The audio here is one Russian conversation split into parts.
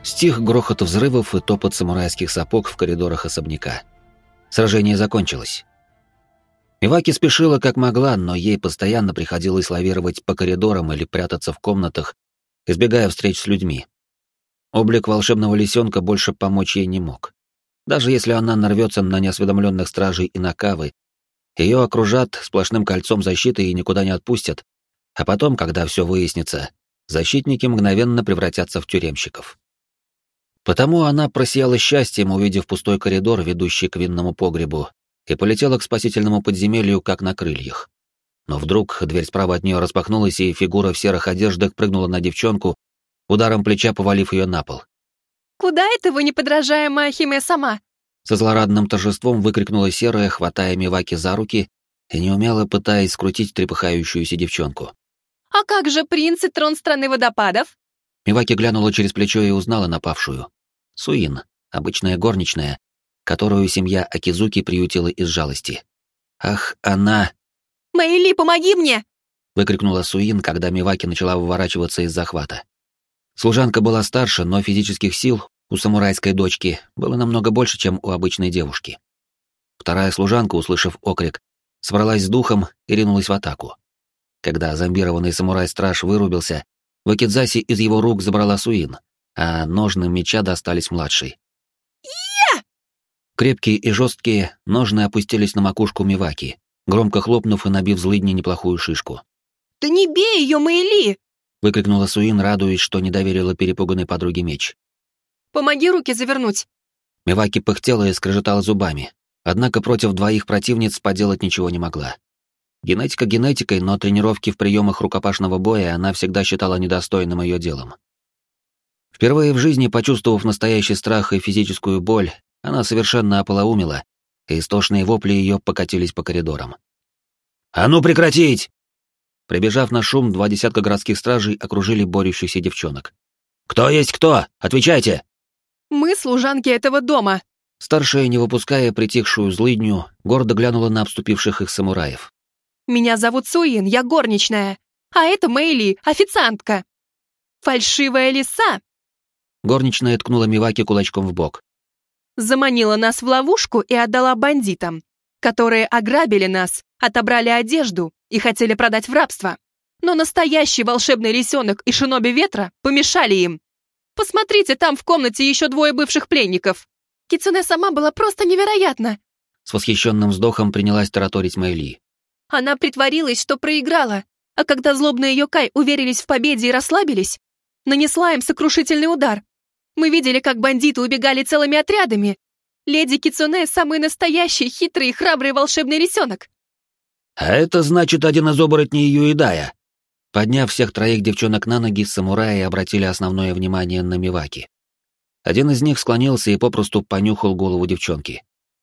Стих грохот взрывов и топот самурайских сапог в коридорах особняка. Сражение закончилось. Миваки спешила как могла, но ей постоянно приходилось лавировать по коридорам или прятаться в комнатах, избегая встреч с людьми. Облик волшебного лисенка больше помочь ей не мог. Даже если она нарвется на неосведомленных стражей и накавы, ее окружат сплошным кольцом защиты и никуда не отпустят, а потом, когда все выяснится, защитники мгновенно превратятся в тюремщиков. Потому она просияла счастьем, увидев пустой коридор, ведущий к винному погребу, и полетела к спасительному подземелью, как на крыльях. Но вдруг дверь справа от нее распахнулась, и фигура в серых одеждах прыгнула на девчонку, ударом плеча повалив ее на пол. «Куда это вы, неподражаемая Химе сама?» Со злорадным торжеством выкрикнула серая, хватая Миваки за руки и неумело пытаясь скрутить трепыхающуюся девчонку. «А как же принц и трон страны водопадов?» Миваки глянула через плечо и узнала напавшую. Суин, обычная горничная, которую семья Акизуки приютила из жалости. «Ах, она...» «Мэйли, помоги мне!» выкрикнула Суин, когда Миваки начала выворачиваться из захвата. Служанка была старше, но физических сил у самурайской дочки было намного больше, чем у обычной девушки. Вторая служанка, услышав окрик, собралась с духом и ринулась в атаку. Когда зомбированный самурай-страж вырубился, Вакидзаси из его рук забрала Суин, а ножны меча достались младшей. Крепкие и жесткие ножны опустились на макушку Миваки, громко хлопнув и набив злыдни неплохую шишку. «Да не бей ее, Мэйли!» — выкрикнула Суин, радуясь, что не доверила перепуганной подруге меч. «Помоги руки завернуть!» Миваки пыхтела и скрежетала зубами, однако против двоих противниц поделать ничего не могла. Генетика генетикой, но тренировки в приемах рукопашного боя она всегда считала недостойным ее делом. Впервые в жизни, почувствовав настоящий страх и физическую боль, она совершенно ополоумела, и истошные вопли ее покатились по коридорам. «А ну прекратить!» Прибежав на шум, 20 городских стражей окружили борющихся девчонок. «Кто есть кто? Отвечайте!» «Мы служанки этого дома!» Старшая, не выпуская притихшую злыдню, гордо глянула на обступивших их самураев. «Меня зовут Суин, я горничная, а это Мэйли, официантка. Фальшивая лиса!» Горничная ткнула Миваки кулачком в бок. «Заманила нас в ловушку и отдала бандитам, которые ограбили нас, отобрали одежду и хотели продать в рабство. Но настоящий волшебный лисенок и шиноби ветра помешали им. Посмотрите, там в комнате еще 2 бывших пленников. Кицуне сама была просто невероятна!» С восхищенным вздохом принялась тараторить Мэйли. Она притворилась, что проиграла, а когда злобные йокай уверились в победе и расслабились, нанесла им сокрушительный удар. Мы видели, как бандиты убегали целыми отрядами. Леди Кицуне — самый настоящий, хитрый и храбрый волшебный лисенок. «А это значит один из оборотней Юидая». Подняв всех 3 девчонок на ноги, самураи обратили основное внимание на Миваки. Один из них склонился и попросту понюхал голову девчонки.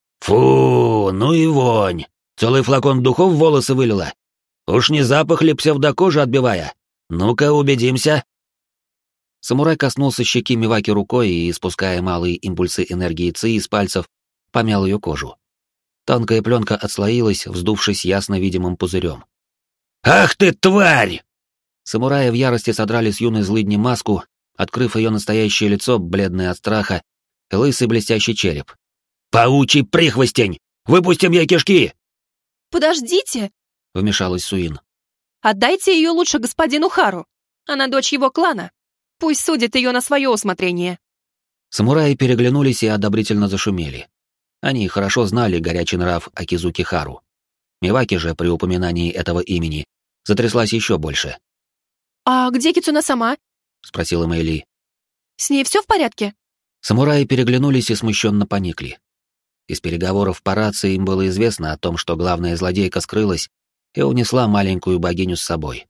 «Фу, ну и вонь! Целый флакон духов в волосы вылила. Уж не запах ли псевдокожи отбивая? Ну-ка, убедимся!» Самурай коснулся щеки Миваки рукой и, испуская малые импульсы энергии ци из пальцев, помял ее кожу. Тонкая пленка отслоилась, вздувшись ясно видимым пузырем. «Ах ты, тварь!» Самураи в ярости содрали с юной злыдни маску, открыв ее настоящее лицо, бледное от страха, и лысый блестящий череп. «Паучий прихвостень! Выпустим ей кишки!» «Подождите!» — вмешалась Суин. «Отдайте ее лучше господину Хару. Она дочь его клана. Пусть судит ее на свое усмотрение». Самураи переглянулись и одобрительно зашумели. Они хорошо знали горячий нрав Акизуки Хару. Миваки же при упоминании этого имени затряслась еще больше. «А где Кицуне сама?» — спросила Мэйли. «С ней все в порядке?» Самураи переглянулись и смущенно поникли. Из переговоров по рации им было известно о том, что главная злодейка скрылась и унесла маленькую богиню с собой.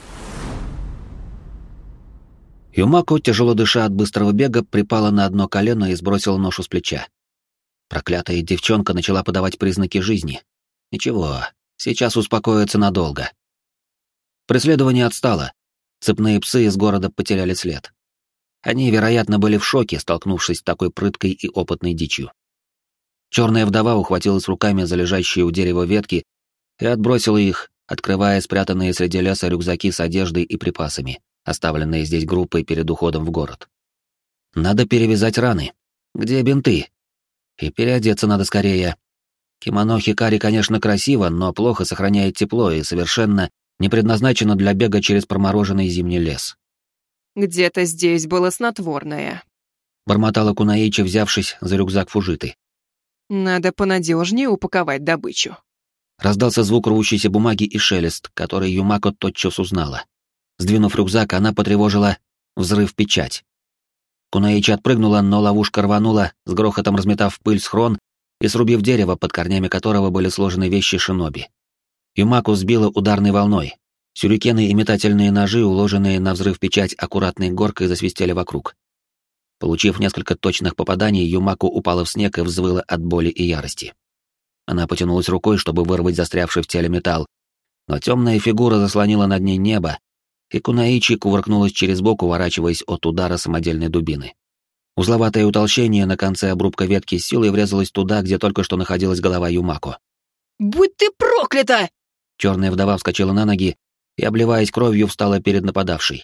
Юмако, тяжело дыша от быстрого бега, припала на одно колено и сбросила ношу с плеча. Проклятая девчонка начала подавать признаки жизни. Ничего, сейчас успокоится надолго. Преследование отстало. Цепные псы из города потеряли след. Они, вероятно, были в шоке, столкнувшись с такой прыткой и опытной дичью. Черная вдова ухватилась руками за лежащие у дерева ветки и отбросила их, открывая спрятанные среди леса рюкзаки с одеждой и припасами, оставленные здесь группой перед уходом в город. Надо перевязать раны. Где бинты? И переодеться надо скорее. Кимоно Хикари, конечно, красиво, но плохо сохраняет тепло и совершенно не предназначено для бега через промороженный зимний лес. «Где-то здесь было снотворное», — бормотала Кунаичи, взявшись за рюкзак Фужиты. «Надо понадежнее упаковать добычу». Раздался звук рвущейся бумаги и шелест, который Юмако тотчас узнала. Сдвинув рюкзак, она потревожила взрыв-печать. Кунаичи отпрыгнула, но ловушка рванула, с грохотом разметав в пыль схрон и срубив дерево, под корнями которого были сложены вещи шиноби. Юмако сбила ударной волной. Сюрикены и метательные ножи, уложенные на взрыв-печать аккуратной горкой, засвистели вокруг. Получив несколько точных попаданий, Юмако упала в снег и взвыла от боли и ярости. Она потянулась рукой, чтобы вырвать застрявший в теле металл, но темная фигура заслонила над ней небо, и Кунаичи кувыркнулась через бок, уворачиваясь от удара самодельной дубины. Узловатое утолщение на конце обрубка ветки с силой врезалось туда, где только что находилась голова Юмако. «Будь ты проклята!» Черная вдова вскочила на ноги и, обливаясь кровью, встала перед нападавшей.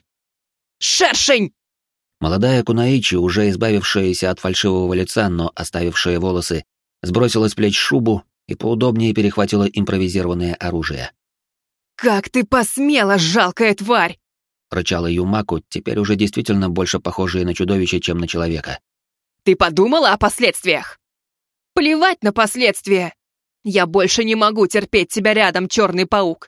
«Шершень!» Молодая Кунаичи, уже избавившаяся от фальшивого лица, но оставившая волосы, сбросила с плеч шубу и поудобнее перехватила импровизированное оружие. «Как ты посмела, жалкая тварь!» — рычала Юмако, теперь уже действительно больше похожая на чудовище, чем на человека. «Ты подумала о последствиях?» «Плевать на последствия! Я больше не могу терпеть тебя рядом, черный паук!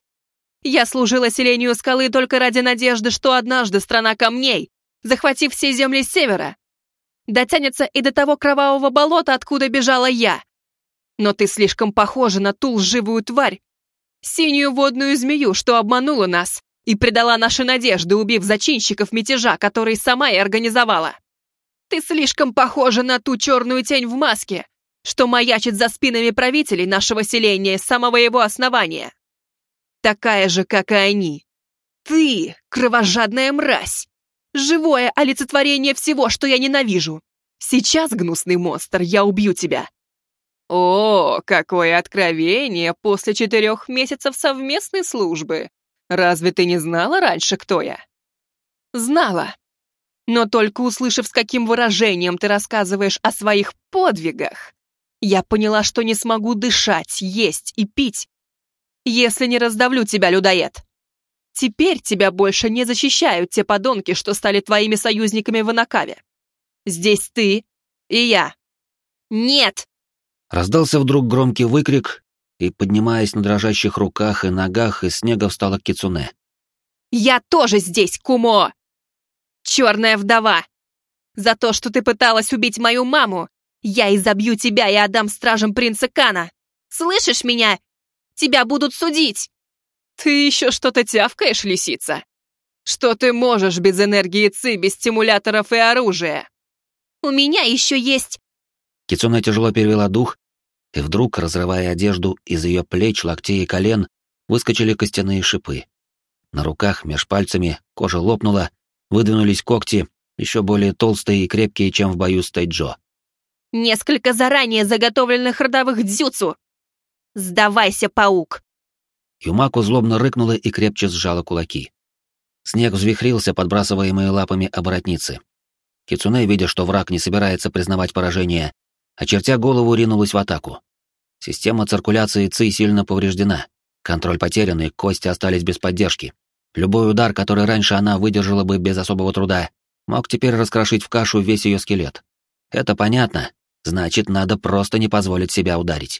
Я служила селению скалы только ради надежды, что однажды страна камней, захватив все земли с севера, дотянется и до того кровавого болота, откуда бежала я. Но ты слишком похожа на ту лживую тварь, синюю водную змею, что обманула нас и предала наши надежды, убив зачинщиков мятежа, который сама и организовала. Ты слишком похожа на ту черную тень в маске, что маячит за спинами правителей нашего селения с самого его основания. Такая же, как и они. Ты — кровожадная мразь, живое олицетворение всего, что я ненавижу. Сейчас, гнусный монстр, я убью тебя». «О, какое откровение после 4 месяцев совместной службы! Разве ты не знала раньше, кто я?» «Знала. Но только услышав, с каким выражением ты рассказываешь о своих подвигах, я поняла, что не смогу дышать, есть и пить, если не раздавлю тебя, людоед. Теперь тебя больше не защищают те подонки, что стали твоими союзниками в Инакаве. Здесь ты и я. Нет!» Раздался вдруг громкий выкрик, и, поднимаясь на дрожащих руках и ногах, из снега встала Кицуне. «Я тоже здесь, Кумо! Черная вдова! За то, что ты пыталась убить мою маму, я изобью тебя и отдам стражам принца Кана! Слышишь меня? Тебя будут судить!» «Ты еще что-то тявкаешь, лисица? Что ты можешь без энергии Ци, без стимуляторов и оружия?» «У меня еще есть...» Кицуне тяжело перевела дух, и вдруг, разрывая одежду, из ее плеч, локтей и колен выскочили костяные шипы. На руках, меж пальцами, кожа лопнула, выдвинулись когти, еще более толстые и крепкие, чем в бою с Тайджо. «Несколько заранее заготовленных родовых дзюцу! Сдавайся, паук!» Юмако злобно рыкнула и крепче сжала кулаки. Снег взвихрился, подбрасываемые лапами оборотницы. Кицуне, видя, что враг не собирается признавать поражение, очертя голову, ринулась в атаку. Система циркуляции ЦИ сильно повреждена. Контроль потерян, и кости остались без поддержки. Любой удар, который раньше она выдержала бы без особого труда, мог теперь раскрошить в кашу весь ее скелет. Это понятно. Значит, надо просто не позволить себя ударить.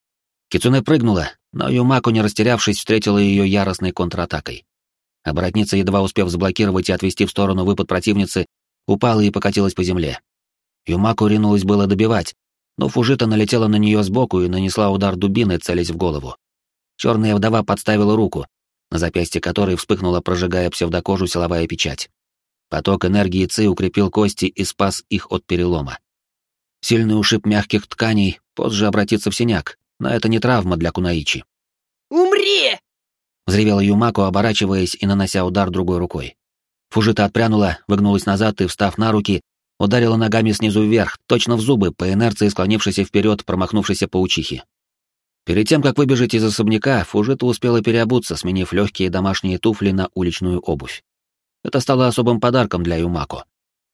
Кицуне прыгнула, но Юмако, не растерявшись, встретила ее яростной контратакой. Оборотница, едва успев заблокировать и отвести в сторону выпад противницы, упала и покатилась по земле. Юмако ринулась было добивать, но Фужита налетела на нее сбоку и нанесла удар дубиной, целясь в голову. Черная вдова подставила руку, на запястье которой вспыхнула, прожигая псевдокожу, силовая печать. Поток энергии Ци укрепил кости и спас их от перелома. Сильный ушиб мягких тканей позже обратится в синяк, но это не травма для Кунаичи. «Умри!» — взревела Юмако, оборачиваясь и нанося удар другой рукой. Фужита отпрянула, выгнулась назад и, встав на руки, ударила ногами снизу вверх, точно в зубы, по инерции склонившейся вперед промахнувшейся паучихи. Перед тем, как выбежать из особняка, Фужита успела переобуться, сменив легкие домашние туфли на уличную обувь. Это стало особым подарком для Юмако.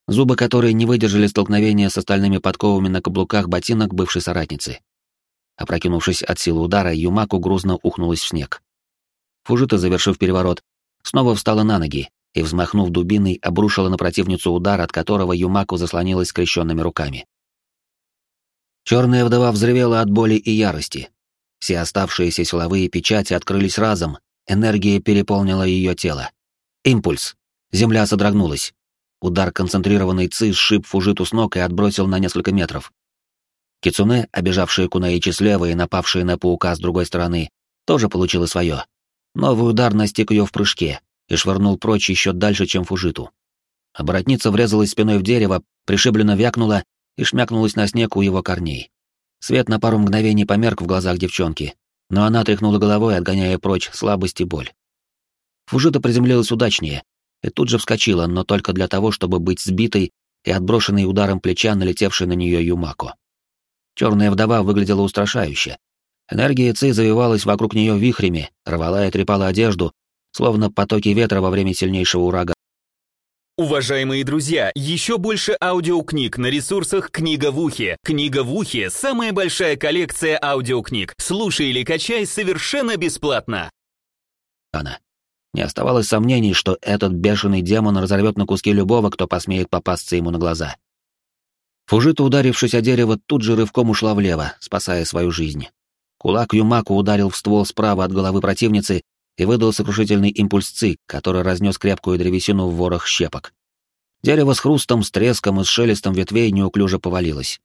зубы которой не выдержали столкновения с остальными подковами на каблуках ботинок бывшей соратницы. Опрокинувшись от силы удара, Юмаку грузно ухнулась в снег. Фужита, завершив переворот, снова встала на ноги и, взмахнув дубиной, обрушила на противницу удар, от которого Юмаку заслонилась скрещенными руками. Черная вдова взревела от боли и ярости. Все оставшиеся силовые печати открылись разом, энергия переполнила ее тело. Импульс. Земля содрогнулась. Удар концентрированной ци сшиб Фужиту с ног и отбросил на несколько метров. Кицуне, обежавшая Кунаичи слева и напавшая на паука с другой стороны, тоже получила свое. Новый удар настиг ее в прыжке и швырнул прочь еще дальше, чем Фужиту. Оборотница врезалась спиной в дерево, пришибленно вякнула и шмякнулась на снег у его корней. Свет на пару мгновений померк в глазах девчонки, но она тряхнула головой, отгоняя прочь слабость и боль. Фужита приземлилась удачнее и тут же вскочила, но только для того, чтобы быть сбитой и отброшенной ударом плеча, налетевшей на нее Юмако. Черная вдова выглядела устрашающе. Энергия ци завивалась вокруг нее вихрями, рвала и трепала одежду, словно потоки ветра во время сильнейшего урагана. Уважаемые друзья, еще больше аудиокниг на ресурсах «Книга в ухе». «Книга в ухе» — самая большая коллекция аудиокниг. Слушай или качай совершенно бесплатно. Не оставалось сомнений, что этот бешеный демон разорвет на куски любого, кто посмеет попасться ему на глаза. Фужита, ударившись о дерево, тут же рывком ушла влево, спасая свою жизнь. Кулак Юмаку ударил в ствол справа от головы противницы и выдал сокрушительный импульс ци, который разнес крепкую древесину в ворох щепок. Дерево с хрустом, с треском и с шелестом ветвей неуклюже повалилось.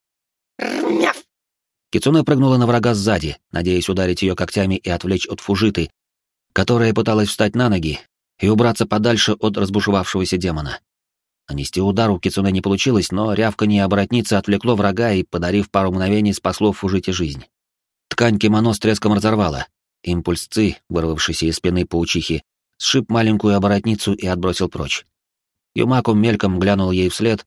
Кицуне прыгнула на врага сзади, надеясь ударить ее когтями и отвлечь от Фужиты, которая пыталась встать на ноги и убраться подальше от разбушевавшегося демона. Нанести удар у Кицуне не получилось, но рявканье оборотницы отвлекло врага и, подарив пару мгновений, спасло Фужите жизнь. Ткань кимоно с треском разорвала. Импульс ци, вырвавшийся из спины паучихи, сшиб маленькую оборотницу и отбросил прочь. Юмаку мельком глянул ей вслед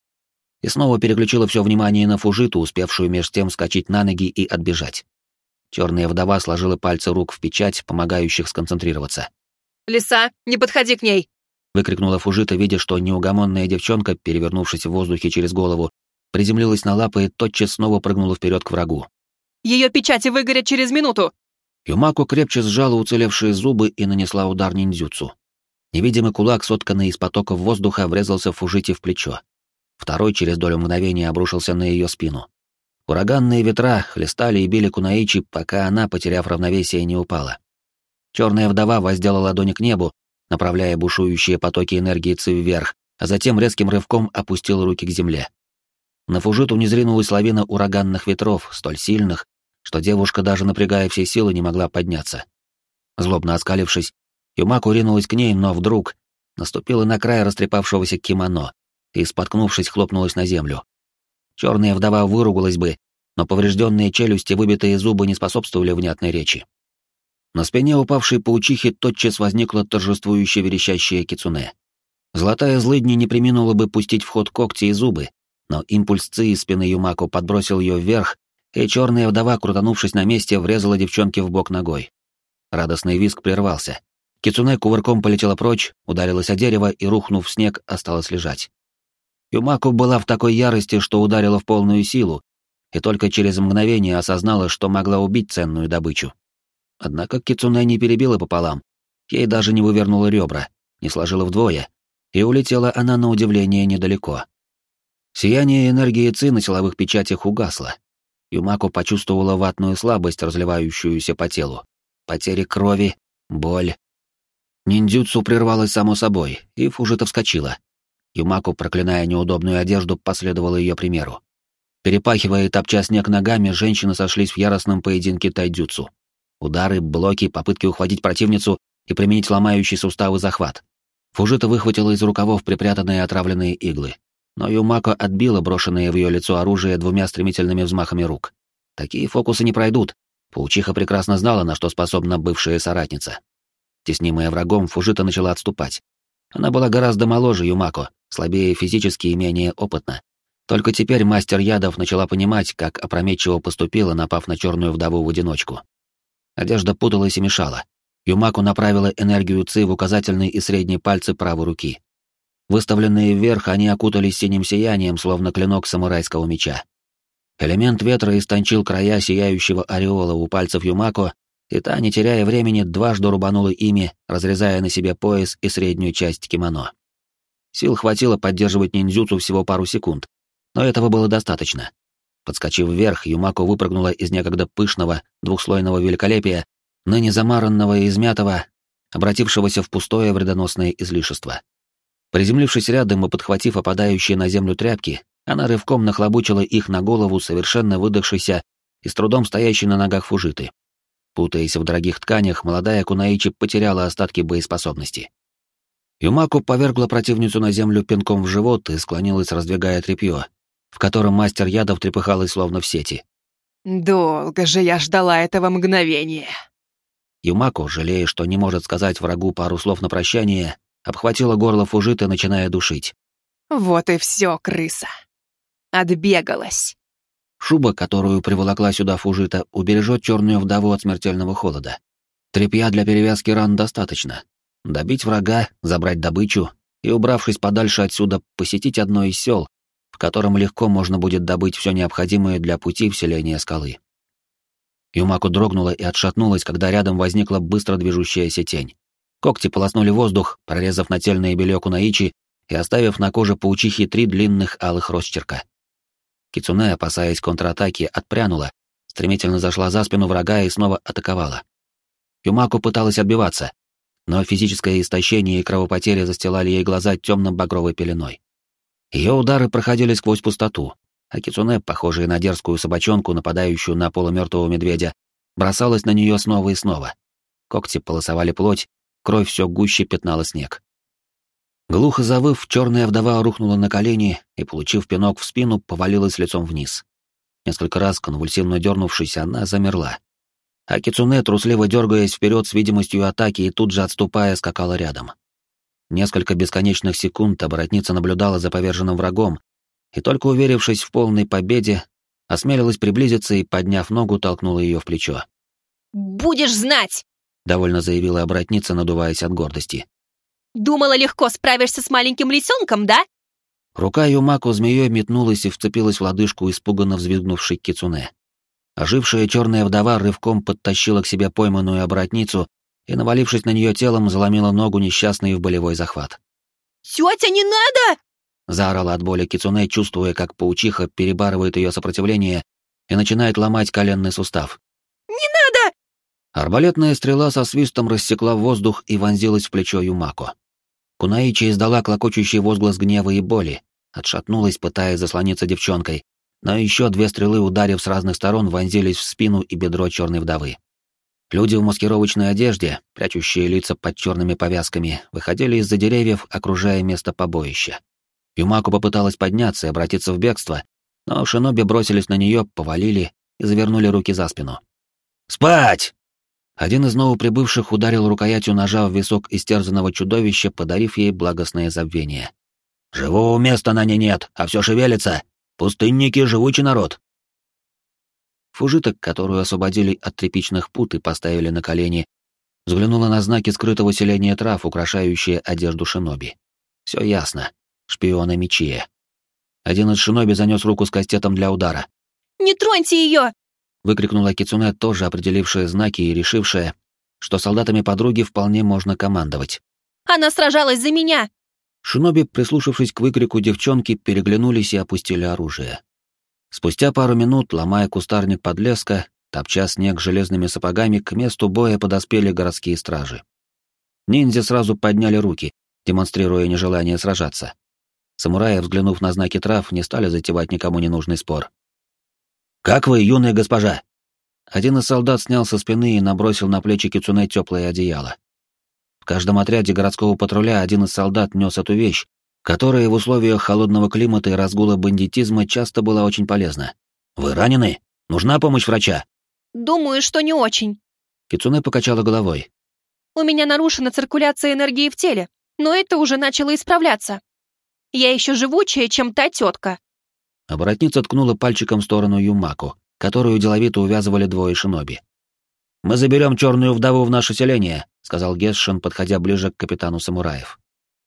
и снова переключила все внимание на Фужиту, успевшую меж тем вскочить на ноги и отбежать. Черная вдова сложила пальцы рук в печать, помогающих сконцентрироваться. «Лиса, не подходи к ней!» — выкрикнула Фужита, видя, что неугомонная девчонка, перевернувшись в воздухе через голову, приземлилась на лапы и тотчас снова прыгнула вперед к врагу. «Ее печати выгорят через минуту!» Юмаку крепче сжала уцелевшие зубы и нанесла удар ниндзюцу. Невидимый кулак, сотканный из потоков воздуха, врезался Фужите в плечо. Второй через долю мгновения обрушился на ее спину. Ураганные ветра хлестали и били Кунаичи, пока она, потеряв равновесие, не упала. Черная вдова воздела ладони к небу, направляя бушующие потоки энергии ци вверх, а затем резким рывком опустила руки к земле. На Фужиту низринулась лавина ураганных ветров, столь сильных, что девушка, даже напрягая все силы, не могла подняться. Злобно оскалившись, Юмаку ринулась к ней, но вдруг наступила на край растрепавшегося кимоно и, споткнувшись, хлопнулась на землю. Черная вдова выругалась бы, но поврежденные челюсти и выбитые зубы не способствовали внятной речи. На спине упавшей паучихи тотчас возникла торжествующая верещащая кицуне. Золотая злыдня не преминула бы пустить в ход когти и зубы, но импульс ци из спины Юмаку подбросил ее вверх, и черная вдова, крутанувшись на месте, врезала девчонке в бок ногой. Радостный визг прервался. Кицуне кувырком полетела прочь, ударилась о дерево и, рухнув в снег, осталась лежать. Юмаку была в такой ярости, что ударила в полную силу, и только через мгновение осознала, что могла убить ценную добычу. Однако Кицуне не перебила пополам, ей даже не вывернула ребра, не сложила вдвое, и улетела она на удивление недалеко. Сияние энергии ци на силовых печатях угасло. Юмаку почувствовала ватную слабость, разливающуюся по телу. Потери крови, боль. Ниндзюцу прервалось само собой, и Фужита вскочила. Юмаку, проклиная неудобную одежду, последовала ее примеру. Перепахивая и топча снег ногами, женщины сошлись в яростном поединке тайдзюцу. Удары, блоки, попытки ухватить противницу и применить ломающий суставы захват. Фужита выхватила из рукавов припрятанные отравленные иглы. Но Юмако отбила брошенное в ее лицо оружие двумя стремительными взмахами рук. Такие фокусы не пройдут. Паучиха прекрасно знала, на что способна бывшая соратница. Теснимая врагом, Фужита начала отступать. Она была гораздо моложе Юмако, слабее физически и менее опытна. Только теперь мастер ядов начала понимать, как опрометчиво поступила, напав на черную вдову в одиночку. Одежда путалась и мешала. Юмако направила энергию ци в указательный и средний пальцы правой руки. Выставленные вверх, они окутались синим сиянием, словно клинок самурайского меча. Элемент ветра истончил края сияющего ореола у пальцев Юмако, и та, не теряя времени, дважды рубанула ими, разрезая на себе пояс и среднюю часть кимоно. Сил хватило поддерживать ниндзюцу всего пару секунд, но этого было достаточно. Подскочив вверх, Юмако выпрыгнула из некогда пышного, двухслойного великолепия, ныне замаранного и измятого, обратившегося в пустое вредоносное излишество. Приземлившись рядом и подхватив опадающие на землю тряпки, она рывком нахлобучила их на голову совершенно выдохшейся и с трудом стоящей на ногах Фужиты. Путаясь в дорогих тканях, молодая Кунаичи потеряла остатки боеспособности. Юмако повергла противницу на землю пинком в живот и склонилась, раздвигая тряпье, в котором мастер ядов трепыхалась словно в сети. «Долго же я ждала этого мгновения!» Юмако, жалея, что не может сказать врагу пару слов на прощание, обхватила горло Фужиты, начиная душить. «Вот и все, крыса. Отбегалась». Шуба, которую приволокла сюда Фужита, убережет черную вдову от смертельного холода. Тряпья для перевязки ран достаточно. Добить врага, забрать добычу и, убравшись подальше отсюда, посетить одно из сел, в котором легко можно будет добыть все необходимое для пути в селение скалы. Юмако дрогнула и отшатнулась, когда рядом возникла быстро движущаяся тень. Когти полоснули воздух, прорезав нательное белье Кунаичи и оставив на коже паучихи 3 длинных алых росчерка. Кицуне, опасаясь контратаки, отпрянула, стремительно зашла за спину врага и снова атаковала. Юмако пыталась отбиваться, но физическое истощение и кровопотери застилали ей глаза темно-багровой пеленой. Ее удары проходили сквозь пустоту, а Кицуне, похожая на дерзкую собачонку, нападающую на полумертвого медведя, бросалась на нее снова и снова. Когти полосовали плоть, кровь все гуще пятнала снег. Глухо завыв, черная вдова рухнула на колени и, получив пинок в спину, повалилась лицом вниз. Несколько раз, конвульсивно дернувшись, она замерла. А Кицуне, трусливо дергаясь вперед с видимостью атаки и тут же отступая, скакала рядом. Несколько бесконечных секунд оборотница наблюдала за поверженным врагом, и только уверившись в полной победе, осмелилась приблизиться и, подняв ногу, толкнула ее в плечо. «Будешь знать!» — довольно заявила оборотница, надуваясь от гордости. «Думала, легко справишься с маленьким лисенком, да?» Рука Юмако змеей метнулась и вцепилась в лодыжку испуганно взвизгнувшей Кицуне. Ожившая черная вдова рывком подтащила к себе пойманную оборотницу и, навалившись на нее телом, заломила ногу несчастной в болевой захват. «Тетя, не надо!» — заорала от боли Кицуне, чувствуя, как паучиха перебарывает ее сопротивление и начинает ломать коленный сустав. «Не надо!» Арбалетная стрела со свистом рассекла воздух и вонзилась в плечо Юмако. Кунаичи издала клокочущий возглас гнева и боли, отшатнулась, пытаясь заслониться девчонкой, но еще 2 стрелы, ударив с разных сторон, вонзились в спину и бедро черной вдовы. Люди в маскировочной одежде, прячущие лица под черными повязками, выходили из-за деревьев, окружая место побоища. Юмако попыталась подняться и обратиться в бегство, но шиноби бросились на нее, повалили и завернули руки за спину. «Спать!» Один из новоприбывших ударил рукоятью ножа в висок истерзанного чудовища, подарив ей благостное забвение. «Живого места на ней нет, а все шевелится! Пустынники — живучий народ!» Фужита, которую освободили от тряпичных пут и поставили на колени, взглянула на знаки скрытого селения трав, украшающие одежду шиноби. Все ясно. Шпионы Мичия. Один из шиноби занес руку с кастетом для удара. «Не троньте ее!» — выкрикнула Кицуне, тоже определившая знаки и решившая, что солдатами подруги вполне можно командовать. «Она сражалась за меня!» Шиноби, прислушавшись к выкрику девчонки, переглянулись и опустили оружие. Спустя пару минут, ломая кустарник подлеска, топча снег железными сапогами, к месту боя подоспели городские стражи. Ниндзя сразу подняли руки, демонстрируя нежелание сражаться. Самураи, взглянув на знаки трав, не стали затевать никому ненужный спор. «Как вы, юная госпожа?» Один из солдат снял со спины и набросил на плечи Кицуне теплое одеяло. В каждом отряде городского патруля один из солдат нес эту вещь, которая в условиях холодного климата и разгула бандитизма часто была очень полезна. «Вы ранены? Нужна помощь врача?» «Думаю, что не очень». Кицуне покачала головой. «У меня нарушена циркуляция энергии в теле, но это уже начало исправляться. Я еще живучая, чем та тетка». Оборотница ткнула пальчиком в сторону Юмако, которую деловито увязывали 2 шиноби. «Мы заберем черную вдову в наше селение», — сказал Гесшин, подходя ближе к капитану самураев.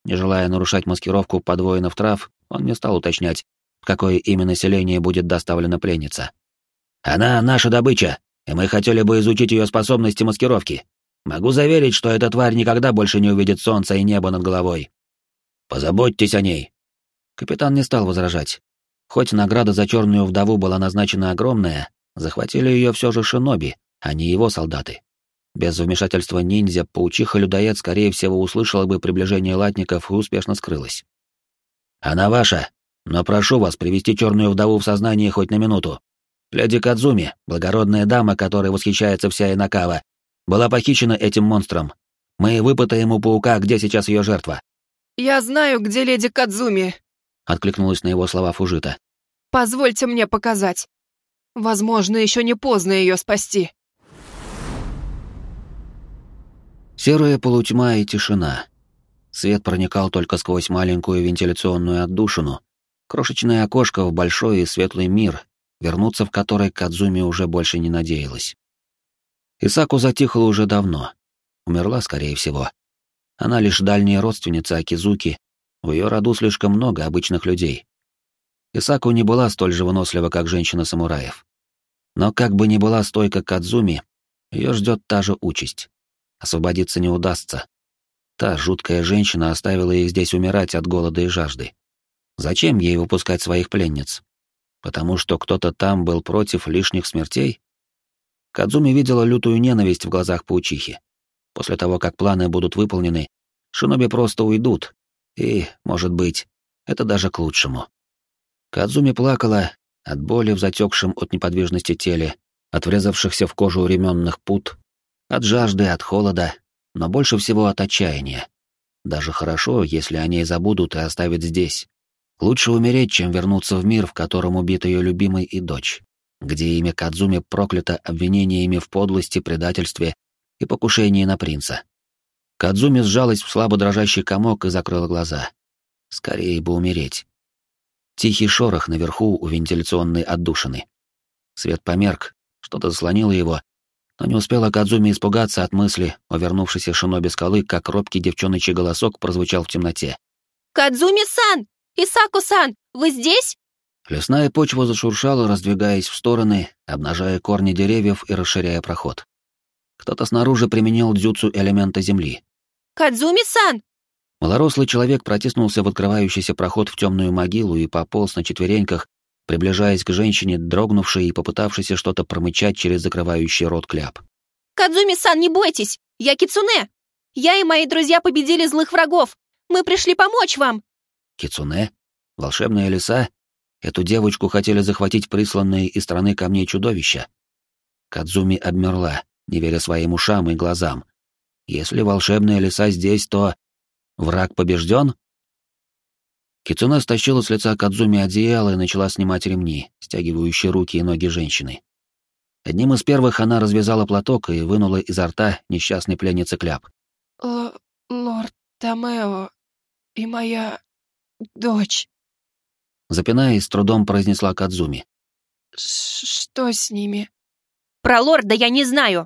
Не желая нарушать маскировку подвоинов трав, он не стал уточнять, в какое именно селение будет доставлена пленница. «Она наша добыча, и мы хотели бы изучить ее способности маскировки. Могу заверить, что эта тварь никогда больше не увидит солнца и небо над головой. Позаботьтесь о ней». Капитан не стал возражать. Хоть награда за черную вдову была назначена огромная, захватили ее все же шиноби, а не его солдаты. Без вмешательства ниндзя паучиха-людоед, скорее всего, услышала бы приближение латников и успешно скрылась. «Она ваша, но прошу вас привести черную вдову в сознание хоть на минуту. Леди Кадзуми, благородная дама, которой восхищается вся Инакава, была похищена этим монстром. Мы выпытаем у паука, где сейчас ее жертва». «Я знаю, где леди Кадзуми», — откликнулась на его слова Фужита. «Позвольте мне показать. Возможно, еще не поздно ее спасти». Серая полутьма и тишина. Свет проникал только сквозь маленькую вентиляционную отдушину, крошечное окошко в большой и светлый мир, вернуться в который Кадзуми уже больше не надеялась. Исаку затихла уже давно. Умерла, скорее всего. Она лишь дальняя родственница Акизуки, в ее роду слишком много обычных людей. Исаку не была столь же вынослива, как женщина-самураев. Но как бы ни была стойка Кадзуми, ее ждет та же участь. Освободиться не удастся. Та жуткая женщина оставила их здесь умирать от голода и жажды. Зачем ей выпускать своих пленниц? Потому что кто-то там был против лишних смертей? Кадзуми видела лютую ненависть в глазах паучихи. После того, как планы будут выполнены, шиноби просто уйдут. И, может быть, это даже к лучшему. Кадзуми плакала от боли в затекшем от неподвижности теле, от врезавшихся в кожу ременных пут, от жажды, от холода, но больше всего от отчаяния. Даже хорошо, если о ней забудут и оставят здесь. Лучше умереть, чем вернуться в мир, в котором убит ее любимый и дочь, где имя Кадзуми проклято обвинениями в подлости, предательстве и покушении на принца. Кадзуми сжалась в слабо дрожащий комок и закрыла глаза. Скорее бы умереть. Тихий шорох наверху у вентиляционной отдушины. Свет померк, что-то заслонило его, но не успела Кадзуми испугаться от мысли о вернувшейся шиноби скалы, как робкий девчоночий голосок прозвучал в темноте. «Кадзуми-сан! Исаку-сан! Вы здесь?» Лесная почва зашуршала, раздвигаясь в стороны, обнажая корни деревьев и расширяя проход. Кто-то снаружи применил дзюцу элемента земли. «Кадзуми-сан!» Малорослый человек протиснулся в открывающийся проход в темную могилу и пополз на четвереньках, приближаясь к женщине, дрогнувшей и попытавшейся что-то промычать через закрывающий рот кляп. «Кадзуми-сан, не бойтесь! Я Кицуне! Я и мои друзья победили злых врагов! Мы пришли помочь вам!» Кицуне? Волшебная лиса? Эту девочку хотели захватить присланные из страны камней чудовища. Кадзуми обмерла, не веря своим ушам и глазам. Если волшебная лиса здесь, то... Враг побежден? Кицуне стащила с лица Кадзуми одеяло и начала снимать ремни, стягивающие руки и ноги женщины. Одним из первых она развязала платок и вынула изо рта несчастной пленницы кляп. «Лорд Томео и моя дочь», запинаясь, с трудом произнесла Кадзуми. «Что с ними?» «Про лорда я не знаю».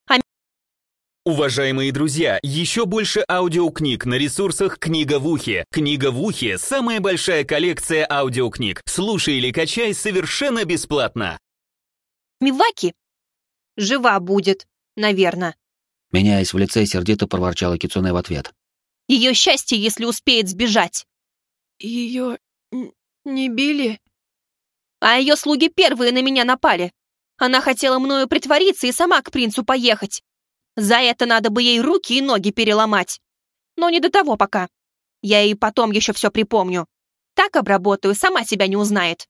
Уважаемые друзья, еще больше аудиокниг на ресурсах «Книга в ухе». «Книга в ухе» — самая большая коллекция аудиокниг. Слушай или качай совершенно бесплатно. Миваки жива будет, наверное. Меняясь в лице, сердито проворчала Кицуне в ответ. Ее счастье, если успеет сбежать. Ее не били? А ее слуги первые на меня напали. Она хотела мною притвориться и сама к принцу поехать. За это надо бы ей руки и ноги переломать. Но не до того пока. Я ей потом еще все припомню. Так обработаю, сама себя не узнает.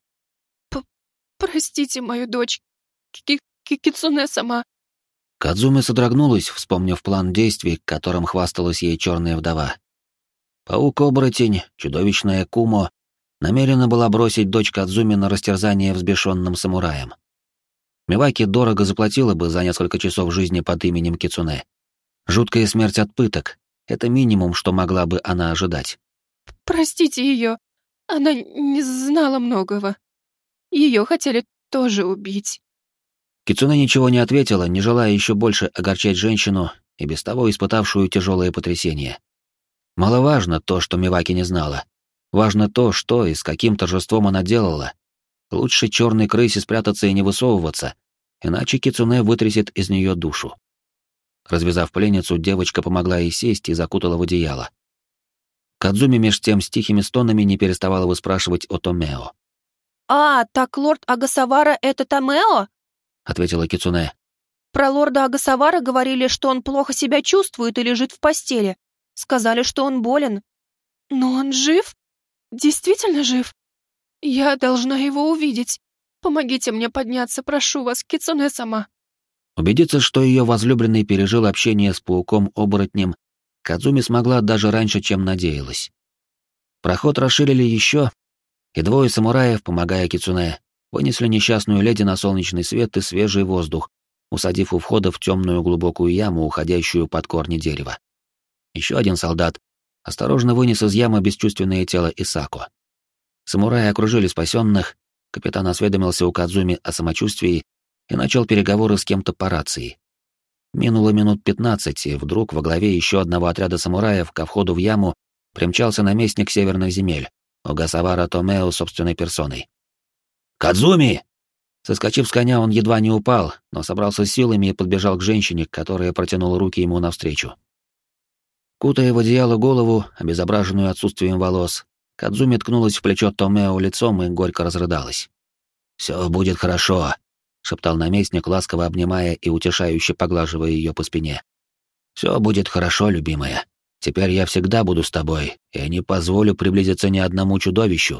Простите мою дочь. Кицуне сама. Кадзуми содрогнулась, вспомнив план действий, которым хвасталась ей черная вдова. Паук-оборотень, чудовищная Кумо, намерена была бросить дочь Кадзуми на растерзание взбешенным самураем. Миваки дорого заплатила бы за несколько часов жизни под именем Кицуне. Жуткая смерть от пыток — это минимум, что могла бы она ожидать. Простите ее. Она не знала многого. Ее хотели тоже убить. Кицуне ничего не ответила, не желая еще больше огорчать женщину и без того испытавшую тяжелое потрясение. Маловажно то, что Миваки не знала. Важно то, что и с каким торжеством она делала. Лучше черной крысе спрятаться и не высовываться, иначе Кицуне вытрясет из нее душу. Развязав пленницу, девочка помогла ей сесть и закутала в одеяло. Кадзуми меж тем с тихими стонами не переставала выспрашивать о Томео. «А, так лорд Агасавара — это Томео?» — ответила Кицуне. «Про лорда Агасавара говорили, что он плохо себя чувствует и лежит в постели. Сказали, что он болен. Но он жив? Действительно жив? Я должна его увидеть. Помогите мне подняться, прошу вас, Кицуне сама». Убедиться, что ее возлюбленный пережил общение с пауком-оборотнем, Кадзуми смогла даже раньше, чем надеялась. Проход расширили еще, и двое самураев, помогая Кицуне, вынесли несчастную леди на солнечный свет и свежий воздух, усадив у входа в темную глубокую яму, уходящую под корни дерева. Еще один солдат осторожно вынес из ямы бесчувственное тело Исако. Самураи окружили спасенных, капитан осведомился у Кадзуми о самочувствии и начал переговоры с кем-то по рации. Минуло минут 15, и вдруг во главе еще одного отряда самураев ко входу в яму примчался наместник северных земель, Огасавара Томео собственной персоной. «Кадзуми!» Соскочив с коня, он едва не упал, но собрался силами и подбежал к женщине, которая протянула руки ему навстречу. Кутая в одеяло голову, обезображенную отсутствием волос, Кадзуми ткнулась в плечо Томео лицом и горько разрыдалась. «Все будет хорошо», — шептал наместник, ласково обнимая и утешающе поглаживая ее по спине. «Все будет хорошо, любимая. Теперь я всегда буду с тобой и не позволю приблизиться ни одному чудовищу».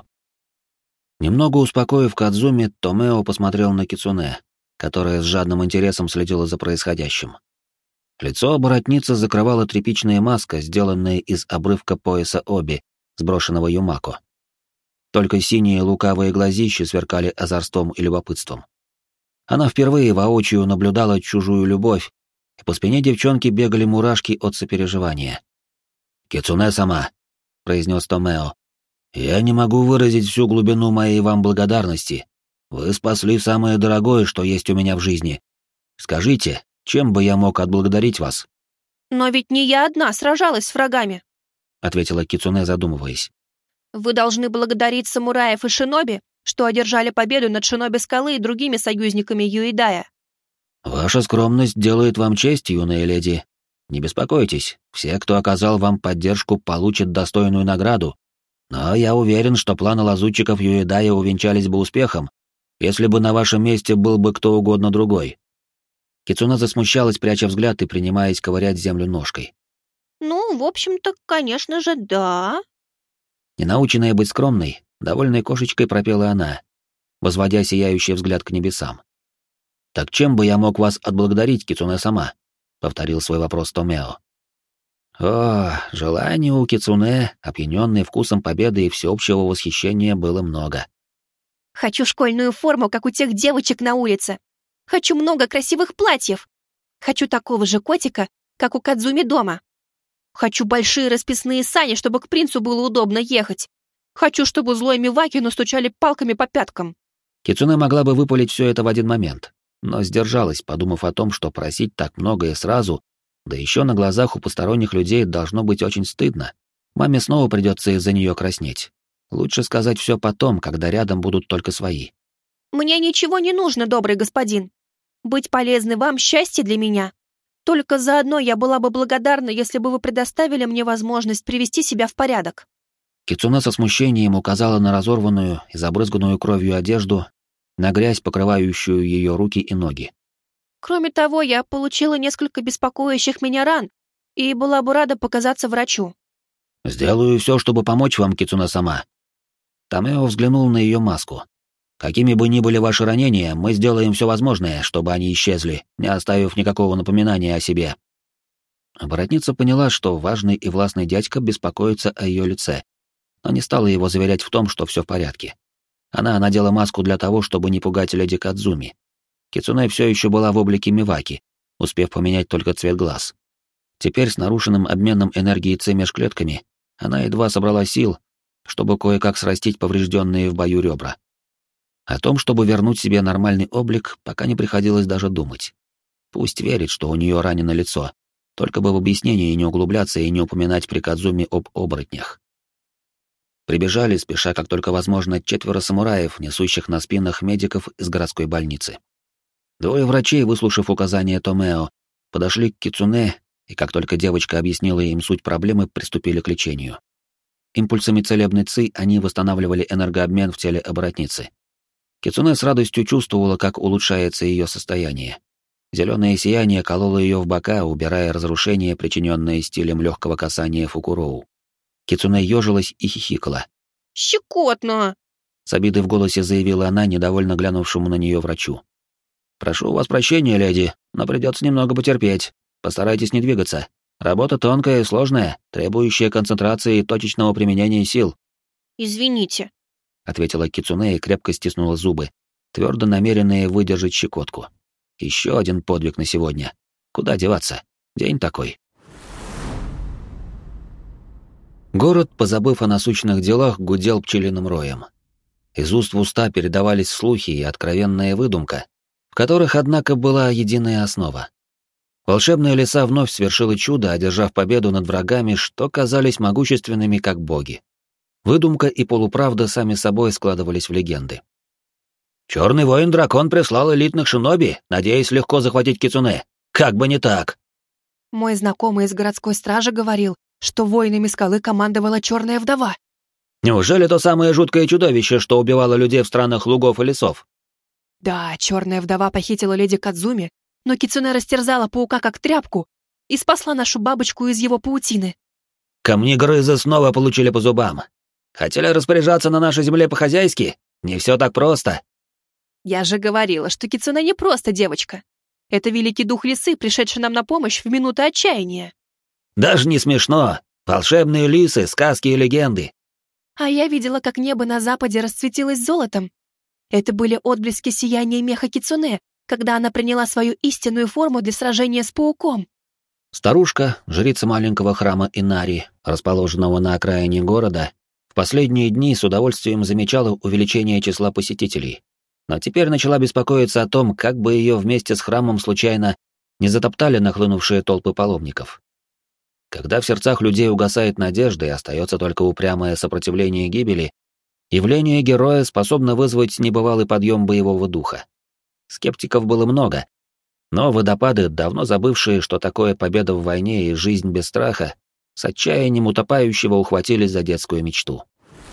Немного успокоив Кадзуми, Томео посмотрел на Кицуне, которая с жадным интересом следила за происходящим. Лицо оборотницы закрывала тряпичная маска, сделанная из обрывка пояса оби, сброшенного Юмако. Только синие лукавые глазища сверкали озорством и любопытством. Она впервые воочию наблюдала чужую любовь, и по спине девчонки бегали мурашки от сопереживания. «Кицуне сама», — произнес Томео, — «я не могу выразить всю глубину моей вам благодарности. Вы спасли самое дорогое, что есть у меня в жизни. Скажите, чем бы я мог отблагодарить вас?» «Но ведь не я одна сражалась с врагами», — ответила Кицуне, задумываясь. «Вы должны благодарить самураев и шиноби, что одержали победу над шиноби-скалы и другими союзниками Юидая». «Ваша скромность делает вам честь, юная леди. Не беспокойтесь, все, кто оказал вам поддержку, получат достойную награду. Но я уверен, что планы лазутчиков Юидая увенчались бы успехом, если бы на вашем месте был бы кто угодно другой». Кицуне засмущалась, пряча взгляд и принимаясь ковырять землю ножкой. «Ну, в общем-то, конечно же, да». Ненаученная быть скромной, довольной кошечкой пропела она, возводя сияющий взгляд к небесам. «Так чем бы я мог вас отблагодарить, Кицуне сама?» — повторил свой вопрос Томео. О, желаний у Кицуне, опьянённой вкусом победы и всеобщего восхищения, было много. «Хочу школьную форму, как у тех девочек на улице. Хочу много красивых платьев. Хочу такого же котика, как у Кадзуми дома. Хочу большие расписные сани, чтобы к принцу было удобно ехать. Хочу, чтобы злой Миваки настучали палками по пяткам». Кицуне могла бы выпалить все это в один момент, но сдержалась, подумав о том, что просить так многое сразу, да еще на глазах у посторонних людей, должно быть очень стыдно. Маме снова придется из-за нее краснеть. Лучше сказать все потом, когда рядом будут только свои. «Мне ничего не нужно, добрый господин. Быть полезной вам — счастье для меня. Только заодно я была бы благодарна, если бы вы предоставили мне возможность привести себя в порядок». Кицуне со смущением указала на разорванную и забрызганную кровью одежду, на грязь, покрывающую ее руки и ноги. «Кроме того, я получила несколько беспокоящих меня ран и была бы рада показаться врачу». «Сделаю все, чтобы помочь вам, Кицуне сама». Томео взглянул на ее маску. «Какими бы ни были ваши ранения, мы сделаем все возможное, чтобы они исчезли, не оставив никакого напоминания о себе». Оборотница поняла, что важный и властный дядька беспокоится о ее лице, но не стала его заверять в том, что все в порядке. Она надела маску для того, чтобы не пугать леди Кадзуми. Кицуне все еще была в облике Миваки, успев поменять только цвет глаз. Теперь с нарушенным обменом энергии Ци меж клетками она едва собрала сил, чтобы кое-как срастить поврежденные в бою ребра. О том, чтобы вернуть себе нормальный облик, пока не приходилось даже думать. Пусть верит, что у нее ранено лицо, Только бы в объяснении не углубляться и не упоминать при Кадзуме об оборотнях. Прибежали, спеша как только возможно, 4 самураев, несущих на спинах медиков из городской больницы. 2 врачей, выслушав указания Томео, подошли к Кицуне, и как только девочка объяснила им суть проблемы, приступили к лечению. Импульсами целебной ци они восстанавливали энергообмен в теле оборотницы. Кицуне с радостью чувствовала, как улучшается ее состояние. Зеленое сияние кололо ее в бока, убирая разрушения, причиненные стилем легкого касания Фукуроу. Кицуне ежилась и хихикала. «Щекотно!» — с обидой в голосе заявила она, недовольно глянувшему на нее врачу. «Прошу у вас прощения, леди, но придется немного потерпеть. Постарайтесь не двигаться. Работа тонкая и сложная, требующая концентрации и точечного применения сил». «Извините», — ответила Кицуне и крепко стиснула зубы, твердо намеренная выдержать щекотку. Еще один подвиг на сегодня. Куда деваться? День такой. Город, позабыв о насущных делах, гудел пчелиным роем. Из уст в уста передавались слухи и откровенная выдумка, в которых, однако, была единая основа. Волшебная лиса вновь свершила чудо, одержав победу над врагами, что казались могущественными, как боги. Выдумка и полуправда сами собой складывались в легенды. «Черный воин-дракон прислал элитных шиноби, надеясь легко захватить Кицуне. Как бы не так!» Мой знакомый из городской стражи говорил, что воинами скалы командовала черная вдова. «Неужели то самое жуткое чудовище, что убивало людей в странах лугов и лесов?» Да, черная вдова похитила леди Кадзуми, но Кицуне растерзала паука как тряпку и спасла нашу бабочку из его паутины. Камнегрызы снова получили по зубам. Хотели распоряжаться на нашей земле по-хозяйски? Не все так просто. Я же говорила, что Кицуне не просто девочка. Это великий дух лисы, пришедший нам на помощь в минуты отчаяния. Даже не смешно. Волшебные лисы, сказки и легенды. А я видела, как небо на западе расцветилось золотом. Это были отблески сияния меха Кицуне, когда она приняла свою истинную форму для сражения с пауком. Старушка, жрица маленького храма Инари, расположенного на окраине города, в последние дни с удовольствием замечала увеличение числа посетителей. Но теперь начала беспокоиться о том, как бы ее вместе с храмом случайно не затоптали нахлынувшие толпы паломников. Когда в сердцах людей угасает надежда и остается только упрямое сопротивление гибели, явление героя способно вызвать небывалый подъем боевого духа. Скептиков было много, но водопады, давно забывшие, что такое победа в войне и жизнь без страха, с отчаянием утопающего ухватились за детскую мечту.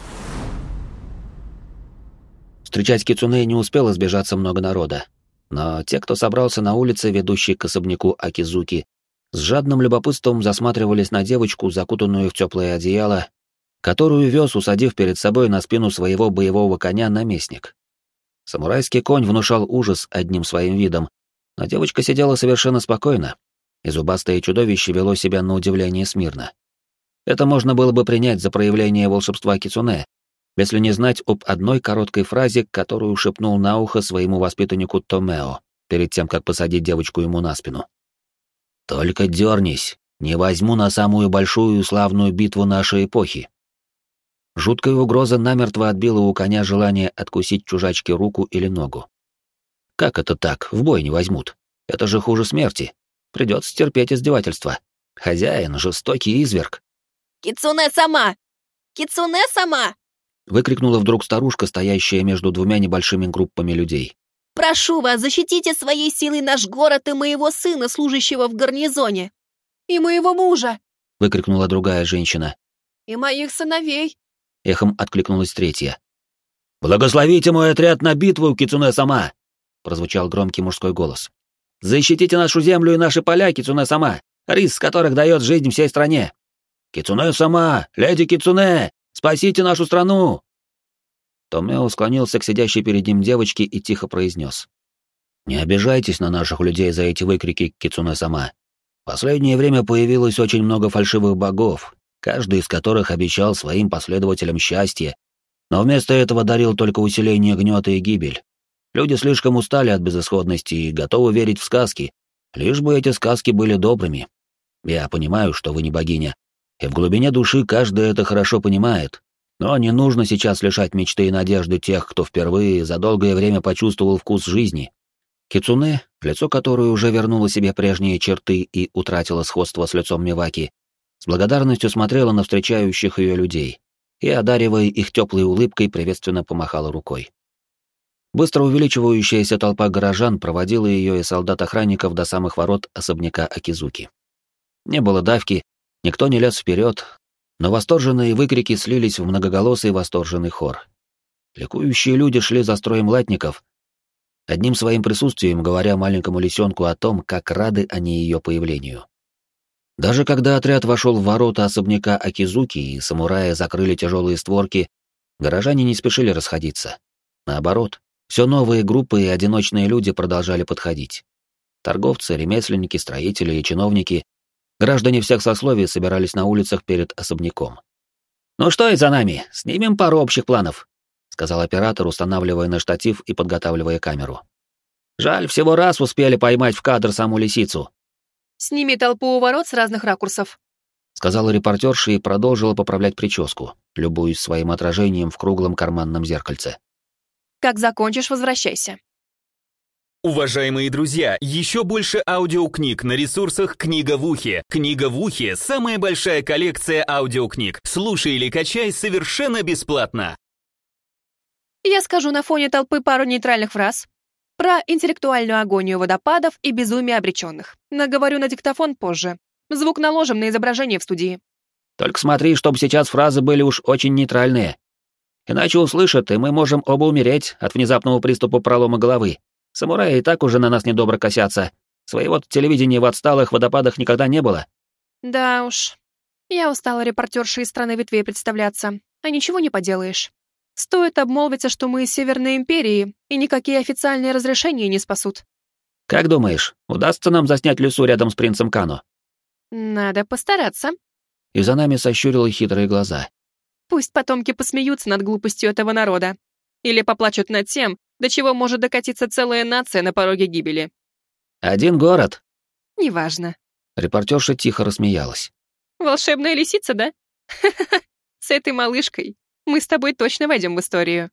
Встречать Кицуне не успело сбежаться много народа, но те, кто собрался на улице, ведущей к особняку Акизуки, с жадным любопытством засматривались на девочку, закутанную в теплое одеяло, которую вез, усадив перед собой на спину своего боевого коня, наместник. Самурайский конь внушал ужас одним своим видом, но девочка сидела совершенно спокойно, и зубастое чудовище вело себя на удивление смирно. Это можно было бы принять за проявление волшебства Кицуне, если не знать об одной короткой фразе, которую шепнул на ухо своему воспитаннику Томео, перед тем, как посадить девочку ему на спину. «Только дернись, не возьму на самую большую и славную битву нашей эпохи». Жуткая угроза намертво отбила у коня желание откусить чужачке руку или ногу. Как это так, в бой не возьмут? Это же хуже смерти. Придется терпеть издевательства. Хозяин — жестокий изверг. «Кицуне сама! Кицуне сама!» — выкрикнула вдруг старушка, стоящая между двумя небольшими группами людей. «Прошу вас, защитите своей силой наш город и моего сына, служащего в гарнизоне! И моего мужа!» — выкрикнула другая женщина. «И моих сыновей!» — эхом откликнулась третья. «Благословите мой отряд на битву, Кицуне сама!» — прозвучал громкий мужской голос. «Защитите нашу землю и наши поля, Кицуне сама, рис которых дает жизнь всей стране! Кицуне сама, леди Кицуне, спасите нашу страну!» Томео склонился к сидящей перед ним девочке и тихо произнес. «Не обижайтесь на наших людей за эти выкрики, Кицуне сама. В последнее время появилось очень много фальшивых богов, каждый из которых обещал своим последователям счастье, но вместо этого дарил только усиление гнета и гибель. Люди слишком устали от безысходности и готовы верить в сказки, лишь бы эти сказки были добрыми. Я понимаю, что вы не богиня, и в глубине души каждый это хорошо понимает, но не нужно сейчас лишать мечты и надежды тех, кто впервые за долгое время почувствовал вкус жизни. Кицуне, лицо которой уже вернуло себе прежние черты и утратило сходство с лицом Миваки, с благодарностью смотрела на встречающих ее людей и, одаривая их теплой улыбкой, приветственно помахала рукой. Быстро увеличивающаяся толпа горожан проводила ее и солдат-охранников до самых ворот особняка Акизуки. Не было давки, никто не лез вперед, но восторженные выкрики слились в многоголосый восторженный хор. Ликующие люди шли за строем латников, одним своим присутствием говоря маленькому лисенку о том, как рады они ее появлению. Даже когда отряд вошел в ворота особняка Акизуки и самураи закрыли тяжелые створки, горожане не спешили расходиться. Наоборот, все новые группы и одиночные люди продолжали подходить. Торговцы, ремесленники, строители и чиновники, граждане всех сословий собирались на улицах перед особняком. «Ну что и за нами? Снимем пару общих планов», — сказал оператор, устанавливая на штатив и подготавливая камеру. «Жаль, всего раз успели поймать в кадр саму лисицу». «Сними толпу у ворот с разных ракурсов», — сказала репортерша и продолжила поправлять прическу, любуясь своим отражением в круглом карманном зеркальце. «Как закончишь, возвращайся». Уважаемые друзья, еще больше аудиокниг на ресурсах «Книга в ухе». «Книга в ухе» — самая большая коллекция аудиокниг. Слушай или качай совершенно бесплатно. Я скажу на фоне толпы пару нейтральных фраз про интеллектуальную агонию водопадов и безумие обреченных. Наговорю на диктофон позже. Звук наложим на изображение в студии. «Только смотри, чтобы сейчас фразы были уж очень нейтральные. Иначе услышат, и мы можем оба умереть от внезапного приступа пролома головы. Самураи и так уже на нас недобро косятся. Своего телевидения в отсталых водопадах никогда не было». Да уж. Я устала репортершей из страны ветвей представляться, а ничего не поделаешь. Стоит обмолвиться, что мы из Северной Империи, и никакие официальные разрешения не спасут. «Как думаешь, удастся нам заснять лесу рядом с принцем Кано?» Надо постараться. И за нами сощурила хитрые глаза. Пусть потомки посмеются над глупостью этого народа. Или поплачут над тем, до чего может докатиться целая нация на пороге гибели. «Один город». Неважно. Репортерша тихо рассмеялась. Волшебная лисица, да? Ха-ха-ха. С этой малышкой мы с тобой точно войдем в историю.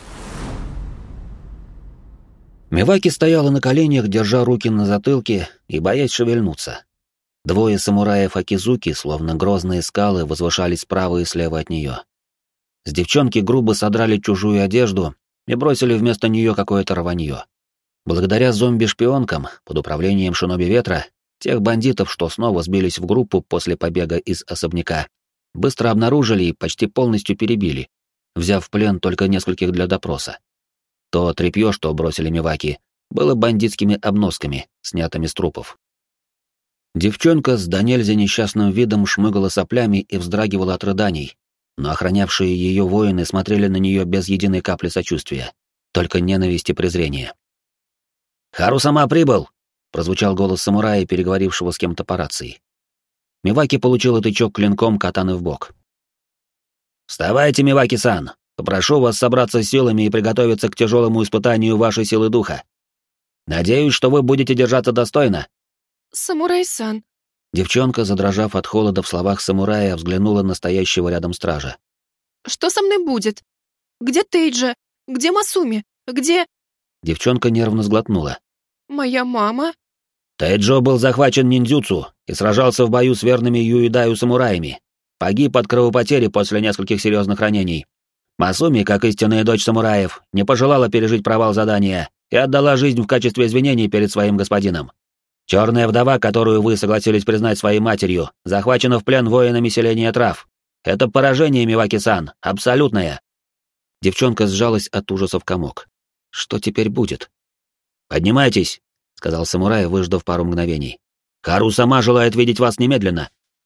Миваки стояла на коленях, держа руки на затылке и боясь шевельнуться. Двое самураев Акизуки, словно грозные скалы, возвышались справа и слева от нее. С девчонки грубо содрали чужую одежду и бросили вместо нее какое-то рванье. Благодаря зомби-шпионкам под управлением шиноби ветра, тех бандитов, что снова сбились в группу после побега из особняка, быстро обнаружили и почти полностью перебили, взяв в плен только нескольких для допроса. То тряпье, что бросили Миваки, было бандитскими обносками, снятыми с трупов. Девчонка с до нельзя несчастным видом шмыгала соплями и вздрагивала от рыданий, но охранявшие ее воины смотрели на нее без единой капли сочувствия, только ненависть и презрение. «Хару сама прибыл!» — прозвучал голос самурая, переговорившего с кем-то по рации. Миваки получила тычок клинком катаны в бок. «Вставайте, Миваки-сан! Попрошу вас собраться с силами и приготовиться к тяжелому испытанию вашей силы духа. Надеюсь, что вы будете держаться достойно». «Самурай-сан». Девчонка, задрожав от холода в словах самурая, взглянула на стоящего рядом стража. «Что со мной будет? Где Тейджа? Где Масуми? Где...» Девчонка нервно сглотнула. «Моя мама?» Тейджо был захвачен ниндзюцу и сражался в бою с верными Юидаю самураями. Погиб от кровопотери после нескольких серьезных ранений. Масуми, как истинная дочь самураев, не пожелала пережить провал задания и отдала жизнь в качестве извинений перед своим господином. Черная вдова, которую вы согласились признать своей матерью, захвачена в плен воинами селения Трав. Это поражение, Миваки-сан, абсолютное. Девчонка сжалась от ужаса в комок. Что теперь будет? «Поднимайтесь», — сказал самурай, выждав пару мгновений. «Хару сама желает видеть вас немедленно».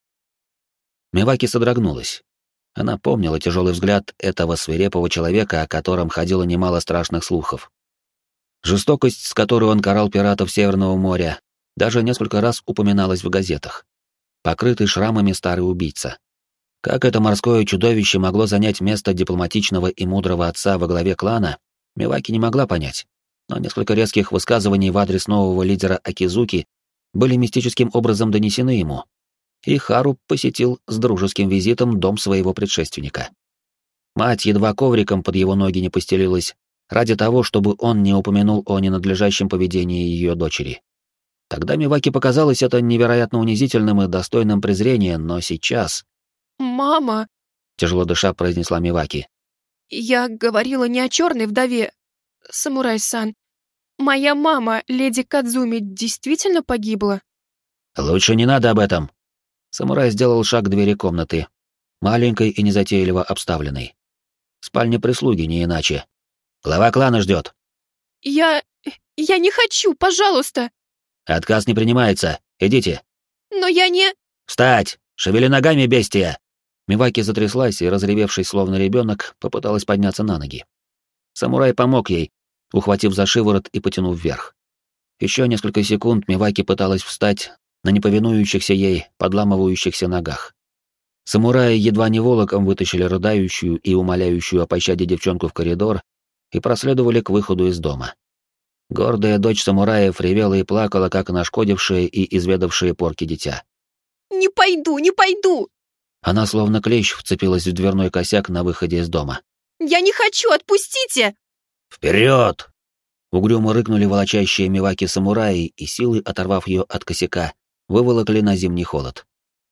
Миваки содрогнулась. Она помнила тяжелый взгляд этого свирепого человека, о котором ходило немало страшных слухов. Жестокость, с которой он карал пиратов Северного моря, даже несколько раз упоминалась в газетах. Покрытый шрамами старый убийца. Как это морское чудовище могло занять место дипломатичного и мудрого отца во главе клана, Миваки не могла понять, но несколько резких высказываний в адрес нового лидера Акизуки были мистическим образом донесены ему, и Хару посетил с дружеским визитом дом своего предшественника. Мать едва ковриком под его ноги не постелилась, ради того, чтобы он не упомянул о ненадлежащем поведении ее дочери. Тогда Миваки показалось это невероятно унизительным и достойным презрения, но сейчас... «Мама», — тяжело дыша произнесла Миваки. «Я говорила не о черной вдове, самурай-сан. Моя мама, леди Кадзуми, действительно погибла?» «Лучше не надо об этом». Самурай сделал шаг к двери комнаты, маленькой и незатейливо обставленной. Спальня прислуги, не иначе. Глава клана ждет. Я не хочу, пожалуйста!» «Отказ не принимается. Идите». «Но я не...» «Встать! Шевели ногами, бестия!» Миваки затряслась и, разревевшись словно ребенок, попыталась подняться на ноги. Самурай помог ей, ухватив за шиворот и потянув вверх. Еще несколько секунд Миваки пыталась встать на неповинующихся ей, подламывающихся ногах. Самураи едва не волоком вытащили рыдающую и умоляющую о пощаде девчонку в коридор и проследовали к выходу из дома. Гордая дочь самураев ревела и плакала, как нашкодившее и изведавшее порки дитя. «Не пойду, не пойду!» Она словно клещ вцепилась в дверной косяк на выходе из дома. «Я не хочу, отпустите!» «Вперед!» Угрюмо рыкнули волочащие Миваки самураи и, силой оторвав ее от косяка, выволокли на зимний холод.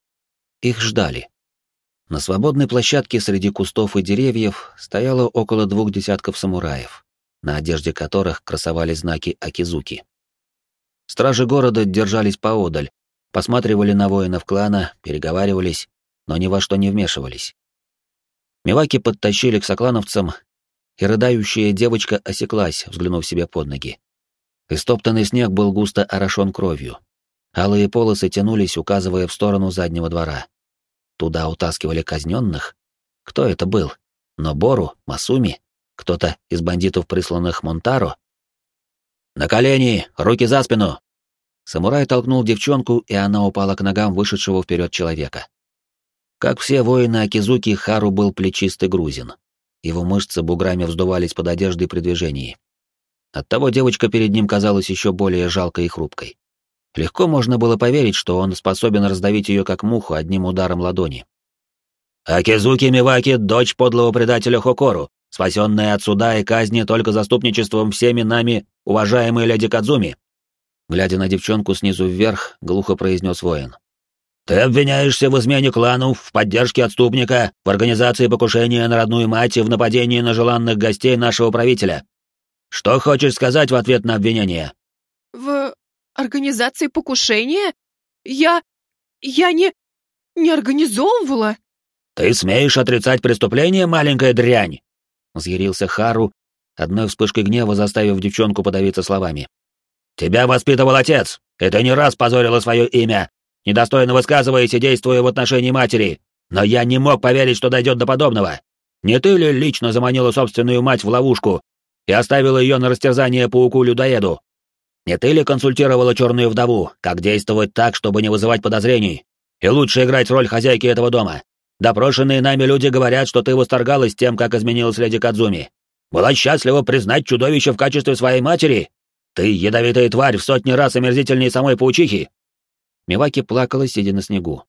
Их ждали. На свободной площадке среди кустов и деревьев стояло около 2 десятков самураев, на одежде которых красовались знаки Акизуки. Стражи города держались поодаль, посматривали на воинов клана, переговаривались, но ни во что не вмешивались. Миваки подтащили к соклановцам, и рыдающая девочка осеклась, взглянув себе под ноги. Истоптанный снег был густо орошен кровью. Алые полосы тянулись, указывая в сторону заднего двора. Туда утаскивали казненных? Кто это был? Нобору? Масуми? Кто-то из бандитов, присланных Монтаро? «На колени! Руки за спину!» Самурай толкнул девчонку, и она упала к ногам вышедшего вперед человека. Как все воины Акизуки, Хару был плечистый грузин. Его мышцы буграми вздувались под одеждой при движении. Оттого девочка перед ним казалась еще более жалкой и хрупкой. Легко можно было поверить, что он способен раздавить ее как муху одним ударом ладони. «Акизуки Миваки — дочь подлого предателя Хокору, спасенная от суда и казни только заступничеством всеми нами, уважаемой леди Кадзуми», глядя на девчонку снизу вверх, глухо произнес воин. «Ты обвиняешься в измене клану, в поддержке отступника, в организации покушения на родную мать и в нападении на желанных гостей нашего правителя. Что хочешь сказать в ответ на обвинение?» «В организации покушения? Я не организовывала!» «Ты смеешь отрицать преступление, маленькая дрянь?» Взъярился Хару, одной вспышкой гнева заставив девчонку подавиться словами. «Тебя воспитывал отец, и ты не раз позорила свое имя, недостойно высказываясь и действуя в отношении матери. Но я не мог поверить, что дойдет до подобного. Не ты ли лично заманила собственную мать в ловушку и оставила ее на растерзание пауку-людоеду? Не ты ли консультировала черную вдову, как действовать так, чтобы не вызывать подозрений, и лучше играть роль хозяйки этого дома? Допрошенные нами люди говорят, что ты восторгалась тем, как изменилась леди Кадзуми. Была счастлива признать чудовище в качестве своей матери? Ты ядовитая тварь в сотни раз омерзительнее самой паучихи!» Миваки плакала, сидя на снегу.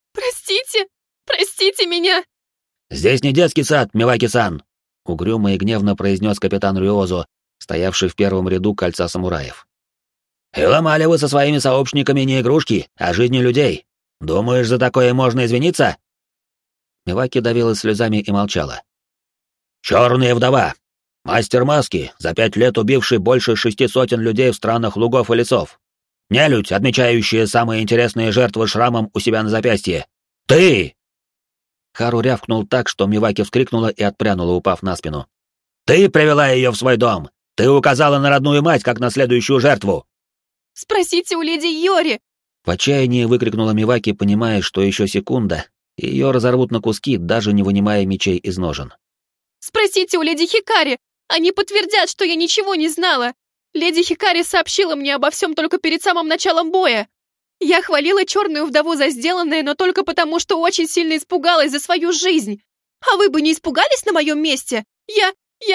Простите меня!» «Здесь не детский сад, Миваки-сан!» — угрюмо и гневно произнес капитан Рюозо, стоявший в первом ряду кольца самураев. «И ломали вы со своими сообщниками не игрушки, а жизни людей. Думаешь, за такое можно извиниться?» Миваки давилась слезами и молчала. «Черная вдова! Мастер маски, за 5 лет убивший больше 600 людей в странах лугов и лесов. Нелюдь, отмечающая самые интересные жертвы шрамом у себя на запястье. Ты!» Хару рявкнул так, что Миваки вскрикнула и отпрянула, упав на спину. «Ты привела ее в свой дом! Ты указала на родную мать, как на следующую жертву!» «Спросите у леди Йори!» В отчаянии выкрикнула Миваки, понимая, что еще секунда, и ее разорвут на куски, даже не вынимая мечей из ножен. «Спросите у леди Хикари! Они подтвердят, что я ничего не знала! Леди Хикари сообщила мне обо всем только перед самым началом боя. Я хвалила черную вдову за сделанное, но только потому, что очень сильно испугалась за свою жизнь. А вы бы не испугались на моем месте? Я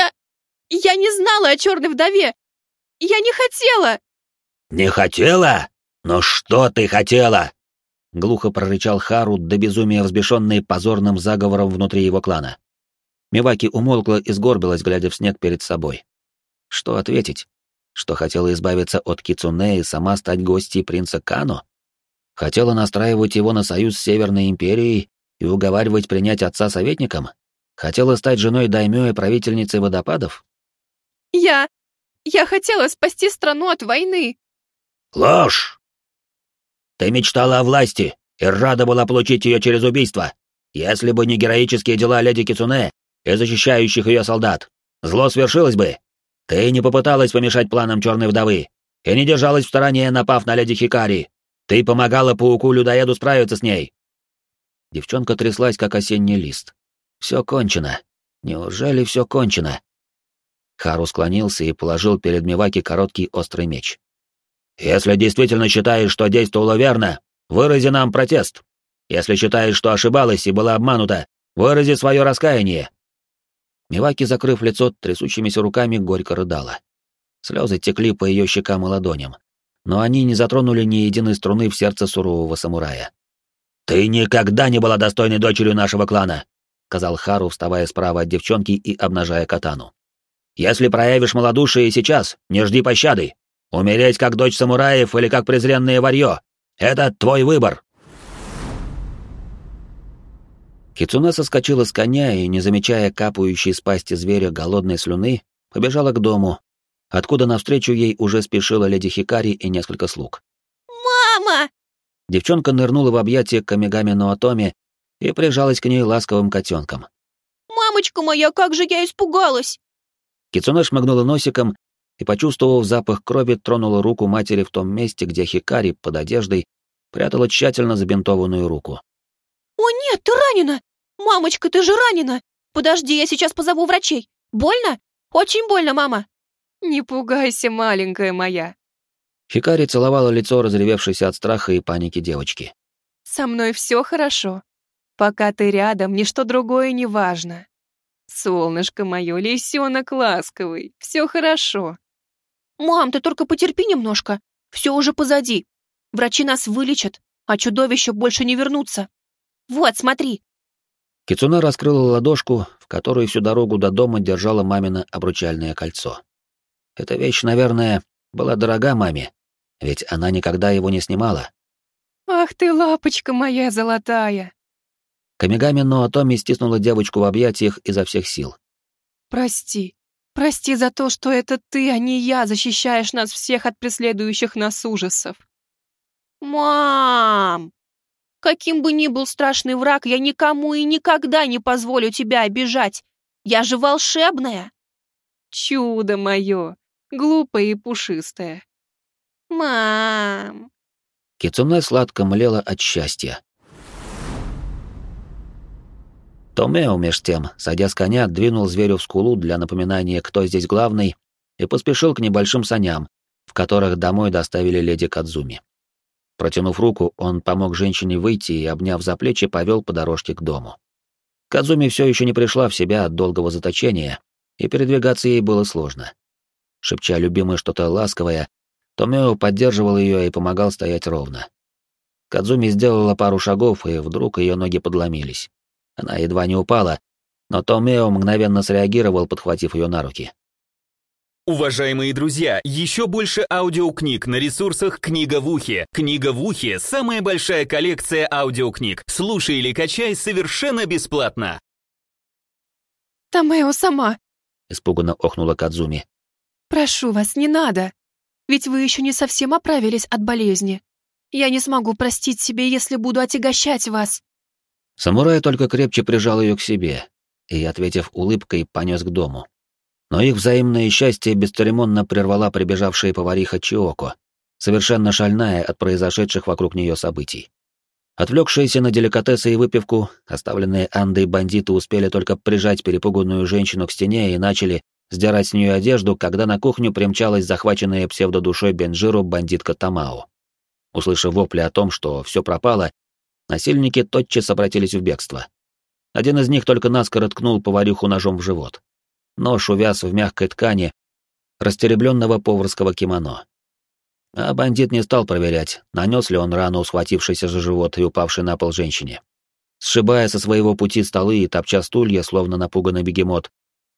не знала о черной вдове. Я не хотела!» «Не хотела? Но что ты хотела?» Глухо прорычал Хару, до безумия взбешенный позорным заговором внутри его клана. Миваки умолкла и сгорбилась, глядя в снег перед собой. Что ответить? Что хотела избавиться от Кицунэ и сама стать гостьей принца Кано? Хотела настраивать его на союз с Северной Империей и уговаривать принять отца советником? Хотела стать женой даймё и правительницей водопадов? Я хотела спасти страну от войны. Ложь! Ты мечтала о власти и рада была получить ее через убийство. Если бы не героические дела леди Кицунэ и защищающих ее солдат, зло свершилось бы. Ты не попыталась помешать планам Черной Вдовы и не держалась в стороне, напав на леди Хикари. Ты помогала пауку-людоеду справиться с ней. Девчонка тряслась, как осенний лист. Все кончено. Неужели все кончено? Хару склонился и положил перед Миваки короткий острый меч. Если действительно считаешь, что действовала верно, вырази нам протест. Если считаешь, что ошибалась и была обманута, вырази свое раскаяние. Миваки, закрыв лицо трясущимися руками, горько рыдала. Слезы текли по ее щекам и ладоням, но они не затронули ни единой струны в сердце сурового самурая. «Ты никогда не была достойной дочерью нашего клана», — сказал Хару, вставая справа от девчонки и обнажая катану. «Если проявишь малодушие и сейчас, не жди пощады. Умереть как дочь самураев или как презренное варьё — это твой выбор». Кицунэ соскочила с коня и, не замечая капающей с пасти зверя голодной слюны, побежала к дому, откуда навстречу ей уже спешила леди Хикари и несколько слуг. «Мама!» Девчонка нырнула в объятия Камигами Ноотоми и прижалась к ней ласковым котенком. «Мамочка моя, как же я испугалась!» Кицунэ шмыгнула носиком и, почувствовав запах крови, тронула руку матери в том месте, где Хикари под одеждой прятала тщательно забинтованную руку. «О нет, ты ранена! Мамочка, ты же ранена! Подожди, я сейчас позову врачей. Больно? Очень больно, мама!» «Не пугайся, маленькая моя!» Хикари целовала лицо разревевшейся от страха и паники девочки. «Со мной все хорошо. Пока ты рядом, ничто другое не важно. Солнышко мое, лисенок ласковый, все хорошо». «Мам, ты только потерпи немножко. Все уже позади. Врачи нас вылечат, а чудовища больше не вернутся. Вот, смотри». Кицунэ раскрыла ладошку, в которой всю дорогу до дома держала мамино обручальное кольцо. Эта вещь, наверное, была дорога маме, ведь она никогда его не снимала. «Ах ты, лапочка моя золотая!» Камигами Ноотоми стиснула девочку в объятиях изо всех сил. «Прости. Прости за то, что это ты, а не я, защищаешь нас всех от преследующих нас ужасов». «Мам! Каким бы ни был страшный враг, я никому и никогда не позволю тебя обижать. Я же волшебная!» «Чудо мое, глупое и пушистое». «Мам!» Кицунэ сладко млела от счастья. Томео, меж тем, садя с коня, двинул зверю в скулу для напоминания, кто здесь главный, и поспешил к небольшим саням, в которых домой доставили леди Кадзуми. Протянув руку, он помог женщине выйти и, обняв за плечи, повел по дорожке к дому. Кадзуми все еще не пришла в себя от долгого заточения, и передвигаться ей было сложно. Шепча любимой что-то ласковое, Томео поддерживал ее и помогал стоять ровно. Кадзуми сделала пару шагов, и вдруг ее ноги подломились. Она едва не упала, но Томео мгновенно среагировал, подхватив ее на руки. Уважаемые друзья, еще больше аудиокниг на ресурсах «Книга в ухе». «Книга в ухе» — самая большая коллекция аудиокниг. Слушай или качай совершенно бесплатно. «Томео сама!» — испуганно охнула Кадзуми. «Прошу вас, не надо. Ведь вы еще не совсем оправились от болезни. Я не смогу простить себе, если буду отягощать вас». Самурай только крепче прижал ее к себе и, ответив улыбкой, понес к дому. Но их взаимное счастье бесцеремонно прервала прибежавшая повариха Чиоко, совершенно шальная от произошедших вокруг нее событий. Отвлекшиеся на деликатесы и выпивку, оставленные Андой бандиты успели только прижать перепуганную женщину к стене и начали сдирать с нее одежду, когда на кухню примчалась захваченная псевдодушой Бенджиро бандитка Тамао. Услышав вопли о том, что все пропало, насильники тотчас обратились в бегство. Один из них только наскоро ткнул повариху ножом в живот. Нож увяз в мягкой ткани растеребленного поварского кимоно. А бандит не стал проверять, нанес ли он рану схватившейся за живот и упавшей на пол женщине. Сшибая со своего пути столы и топча стулья, словно напуганный бегемот,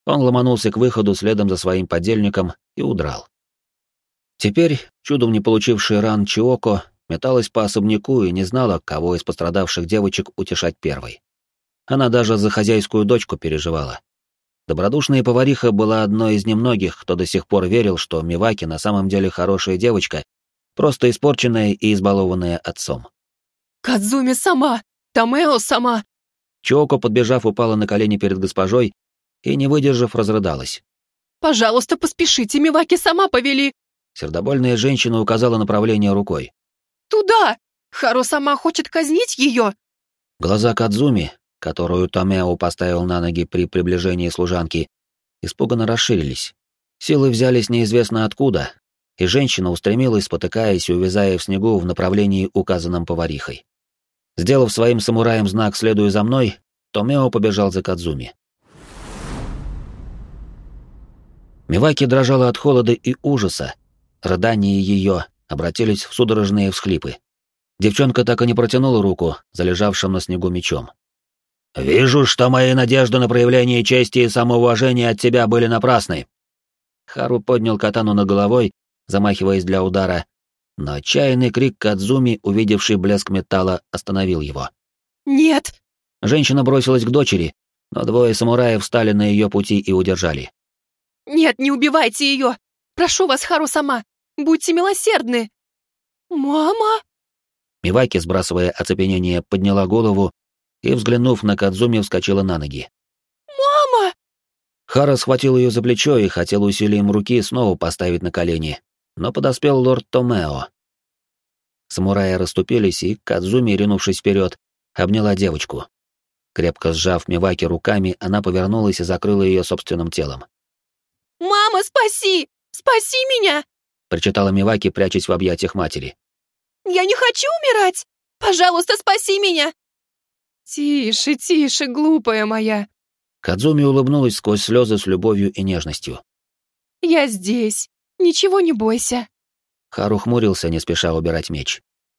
Он ломанулся к выходу следом за своим подельником и удрал. Теперь, чудом не получившая ран Чиоко, металась по особняку и не знала, кого из пострадавших девочек утешать первой. Она даже за хозяйскую дочку переживала. Добродушная повариха была одной из немногих, кто до сих пор верил, что Миваки на самом деле хорошая девочка, просто испорченная и избалованная отцом. «Кадзуми сама! Томео сама!» Чиоко, подбежав, упала на колени перед госпожой и, не выдержав, разрыдалась. «Пожалуйста, поспешите, Миваки сама повели!» Сердобольная женщина указала направление рукой. «Туда! Хару сама хочет казнить ее!» Глаза Кадзуми, которую Томео поставил на ноги при приближении служанки, испуганно расширились. Силы взялись неизвестно откуда, и женщина устремилась, спотыкаясь и увязая в снегу в направлении, указанном поварихой. Сделав своим самураем знак «следуй за мной», Томео побежал за Кадзуми. Миваки дрожала от холода и ужаса. Рыдания ее обратились в судорожные всхлипы. Девчонка так и не протянула руку за лежавшим на снегу мечом. «Вижу, что мои надежды на проявление чести и самоуважения от тебя были напрасны». Хару поднял катану над головой, замахиваясь для удара, но отчаянный крик Кадзуми, увидевший блеск металла, остановил его. «Нет!» Женщина бросилась к дочери, но двое самураев встали на ее пути и удержали. «Нет, не убивайте ее! Прошу вас, Хару сама! Будьте милосердны!» «Мама!» Миваки, сбрасывая оцепенение, подняла голову и, взглянув на Кадзуми, вскочила на ноги. «Мама!» Хара схватил ее за плечо и хотел усилием руки снова поставить на колени, но подоспел лорд Томео. Самураи расступились, и Кадзуми, ринувшись вперед, обняла девочку. Крепко сжав Миваки руками, она повернулась и закрыла ее собственным телом. «Мама, спаси! Спаси меня!» — причитала Миваки, прячась в объятиях матери. «Я не хочу умирать! Пожалуйста, спаси меня!» «Тише, тише, глупая моя!» Кадзуми улыбнулась сквозь слезы с любовью и нежностью. «Я здесь. Ничего не бойся». Хару хмурился, не спеша убирать меч.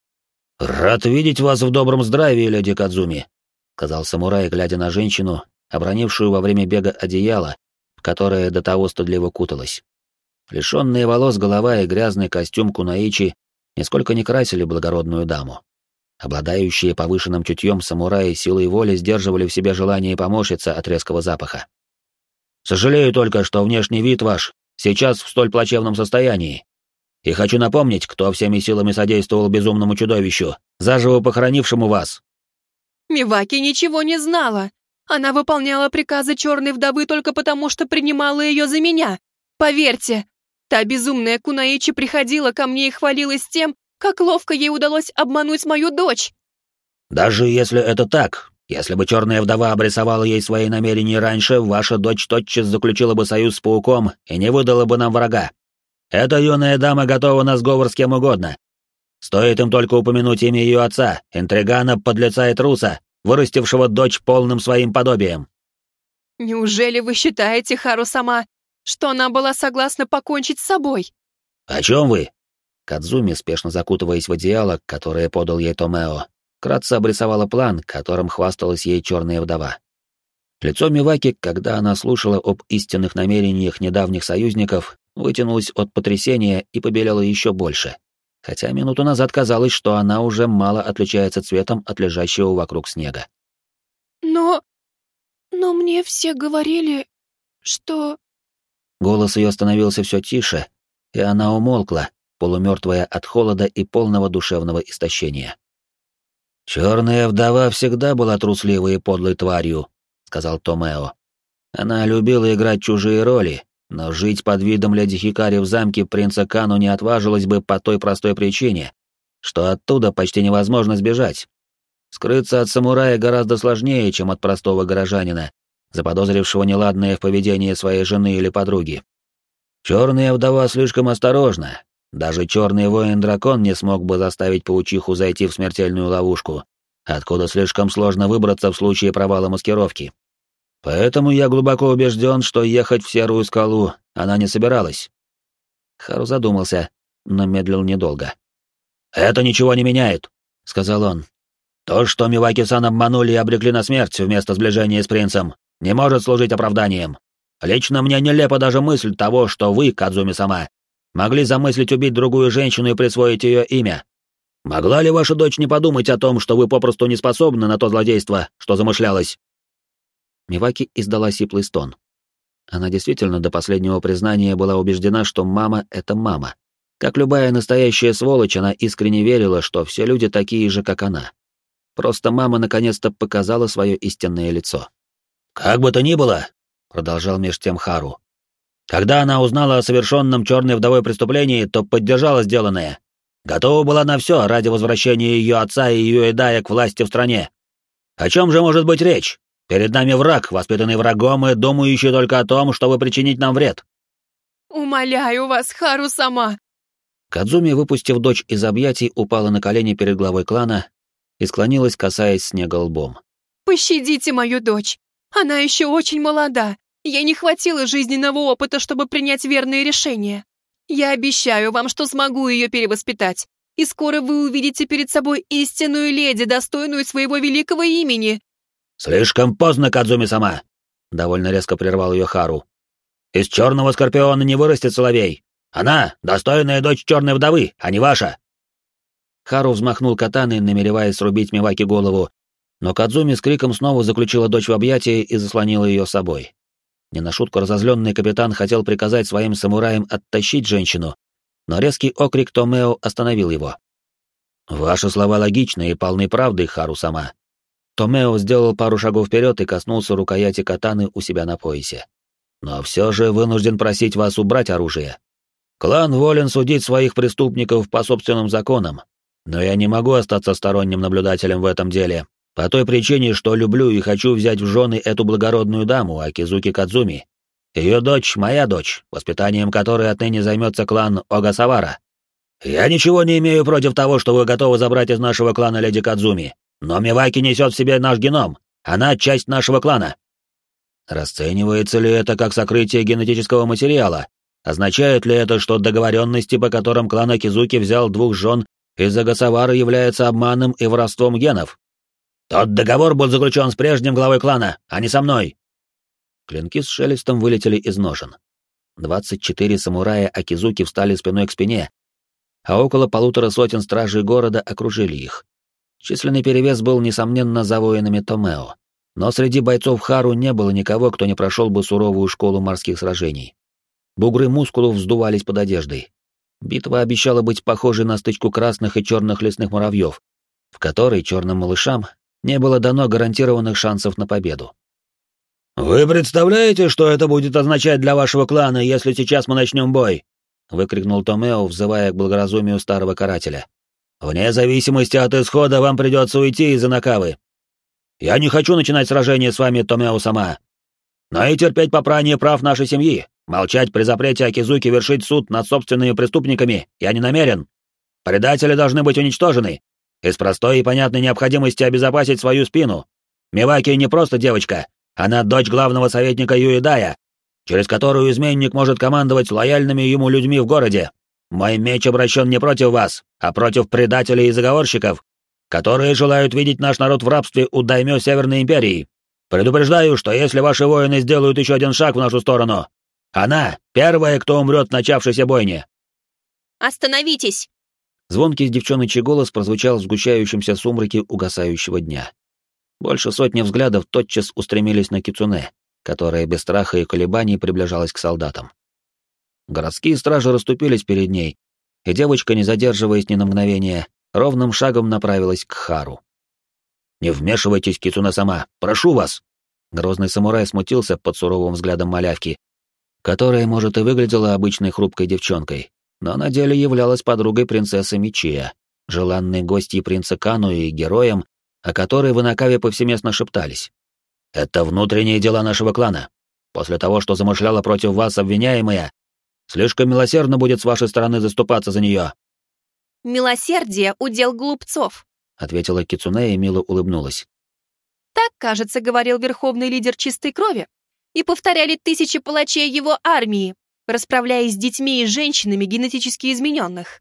«Рад видеть вас в добром здравии, леди Кадзуми», — сказал самурай, глядя на женщину, обронившую во время бега одеяло, в которое до того стыдливо куталась. Лишенные волос голова и грязный костюм кунаичи нисколько не красили благородную даму. Обладающие повышенным чутьем самураи силой воли сдерживали в себе желание поморщиться от резкого запаха. «Сожалею только, что внешний вид ваш сейчас в столь плачевном состоянии. И хочу напомнить, кто всеми силами содействовал безумному чудовищу, заживо похоронившему вас». Миваки ничего не знала. Она выполняла приказы черной вдовы только потому, что принимала ее за меня. Поверьте, та безумная Кунаичи приходила ко мне и хвалилась тем, как ловко ей удалось обмануть мою дочь. «Даже если это так, если бы черная вдова обрисовала ей свои намерения раньше, ваша дочь тотчас заключила бы союз с пауком и не выдала бы нам врага. Эта юная дама готова на сговор с кем угодно. Стоит им только упомянуть имя ее отца, интригана, подлеца и труса, вырастившего дочь полным своим подобием». «Неужели вы считаете, Хару-сама, что она была согласна покончить с собой?» «О чем вы?» Кадзуми, спешно закутываясь в одеяло, которое подал ей Томео, вкратце обрисовала план, которым хвасталась ей черная вдова. Лицо Миваки, когда она слушала об истинных намерениях недавних союзников, вытянулось от потрясения и побелело еще больше, хотя минуту назад казалось, что она уже мало отличается цветом от лежащего вокруг снега. Но мне все говорили, что...» Голос ее становился все тише, и она умолкла, полумертвая от холода и полного душевного истощения. «Черная вдова всегда была трусливой и подлой тварью», — сказал Томео. «Она любила играть чужие роли, но жить под видом леди Хикари в замке принца Кану не отважилась бы по той простой причине, что оттуда почти невозможно сбежать. Скрыться от самурая гораздо сложнее, чем от простого горожанина, заподозрившего неладное в поведении своей жены или подруги. Черная вдова слишком осторожна. Даже черный воин-дракон не смог бы заставить паучиху зайти в смертельную ловушку, откуда слишком сложно выбраться в случае провала маскировки. Поэтому я глубоко убежден, что ехать в Серую скалу она не собиралась». Хару задумался, но медлил недолго. «Это ничего не меняет», — сказал он. «То, что Миваки-сан обманули и обрекли на смерть вместо сближения с принцем, не может служить оправданием. Лично мне нелепа даже мысль того, что вы, Кадзуми-сама, могли замыслить убить другую женщину и присвоить ее имя. Могла ли ваша дочь не подумать о том, что вы попросту не способны на то злодейство, что замышлялось?» Миваки издала сиплый стон. Она действительно до последнего признания была убеждена, что мама — это мама. Как любая настоящая сволочь, она искренне верила, что все люди такие же, как она. Просто мама наконец-то показала свое истинное лицо. «Как бы то ни было», — продолжал меж тем Хару, «когда она узнала о совершенном черной вдовой преступлении, то поддержала сделанное. Готова была на все ради возвращения ее отца и ее Эдая к власти в стране. О чем же может быть речь? Перед нами враг, воспитанный врагом и думающий только о том, чтобы причинить нам вред». «Умоляю вас, Хару-сама!» Кадзуми, выпустив дочь из объятий, упала на колени перед главой клана и склонилась, касаясь снега лбом. «Пощадите мою дочь. Она еще очень молода. Ей не хватило жизненного опыта, чтобы принять верные решения. Я обещаю вам, что смогу ее перевоспитать. И скоро вы увидите перед собой истинную леди, достойную своего великого имени». «Слишком поздно, Кадзуми-сама!» — довольно резко прервал ее Хару. «Из черного скорпиона не вырастет соловей. Она — достойная дочь черной вдовы, а не ваша!» Хару взмахнул катаной, намереваясь срубить Миваки голову, но Кадзуми с криком снова заключила дочь в объятия и заслонила ее собой. Не на шутку разозленный капитан хотел приказать своим самураям оттащить женщину, но резкий окрик Томео остановил его. «Ваши слова логичны и полны правды, Хару-сама». Томео сделал пару шагов вперед и коснулся рукояти катаны у себя на поясе. «Но все же вынужден просить вас убрать оружие. Клан волен судить своих преступников по собственным законам, но я не могу остаться сторонним наблюдателем в этом деле, по той причине, что люблю и хочу взять в жены эту благородную даму, Акизуки Кадзуми. Ее дочь — моя дочь, воспитанием которой отныне займется клан Огасавара. Я ничего не имею против того, что вы готовы забрать из нашего клана леди Кадзуми, но Миваки несет в себе наш геном, она часть нашего клана». Расценивается ли это как сокрытие генетического материала? Означает ли это, что договоренности, по которым клан Акизуки взял 2 жен из Огасавара, являются обманом и воровством генов? Тот договор был заключен с прежним главой клана, а не со мной. Клинки с шелестом вылетели из ножен. 24 самурая Акизуки встали спиной к спине, а около 150 стражей города окружили их. Численный перевес был, несомненно, за воинами Томео, но среди бойцов Хару не было никого, кто не прошел бы суровую школу морских сражений. Бугры мускулов вздувались под одеждой. Битва обещала быть похожей на стычку красных и черных лесных муравьев, в которой черным малышам не было дано гарантированных шансов на победу. «Вы представляете, что это будет означать для вашего клана, если сейчас мы начнем бой?» — выкрикнул Томео, взывая к благоразумию старого карателя. «Вне зависимости от исхода вам придется уйти из Инакавы. Я не хочу начинать сражение с вами, Томео-сама, но и терпеть попрание прав нашей семьи. Молчать при запрете Акизуки вершить суд над собственными преступниками я не намерен. Предатели должны быть уничтожены. Из простой и понятной необходимости обезопасить свою спину. Миваки не просто девочка, она дочь главного советника Юэдая, через которую изменник может командовать лояльными ему людьми в городе. Мой меч обращен не против вас, а против предателей и заговорщиков, которые желают видеть наш народ в рабстве у даймё Северной Империи. Предупреждаю, что если ваши воины сделают еще один шаг в нашу сторону, она первая, кто умрет в начавшейся бойне». «Остановитесь!» Звонкий девчоночий голос прозвучал в сгущающемся сумраке угасающего дня. Больше сотни взглядов тотчас устремились на Кицуне, которая без страха и колебаний приближалась к солдатам. Городские стражи расступились перед ней, и девочка, не задерживаясь ни на мгновение, ровным шагом направилась к Хару. «Не вмешивайтесь, Кицуне-сама, прошу вас!» Грозный самурай смутился под суровым взглядом малявки, которая, может, и выглядела обычной хрупкой девчонкой, но на деле являлась подругой принцессы Мичия, желанной гостьей принца Кану и героем, о которой в Инакаве повсеместно шептались. «Это внутренние дела нашего клана. После того, что замышляла против вас обвиняемая, слишком милосердно будет с вашей стороны заступаться за нее». «Милосердие — удел глупцов», — ответила Кицуне и мило улыбнулась. «Так, кажется, говорил верховный лидер чистой крови, и повторяли тысячи палачей его армии, расправляясь с детьми и женщинами генетически измененных.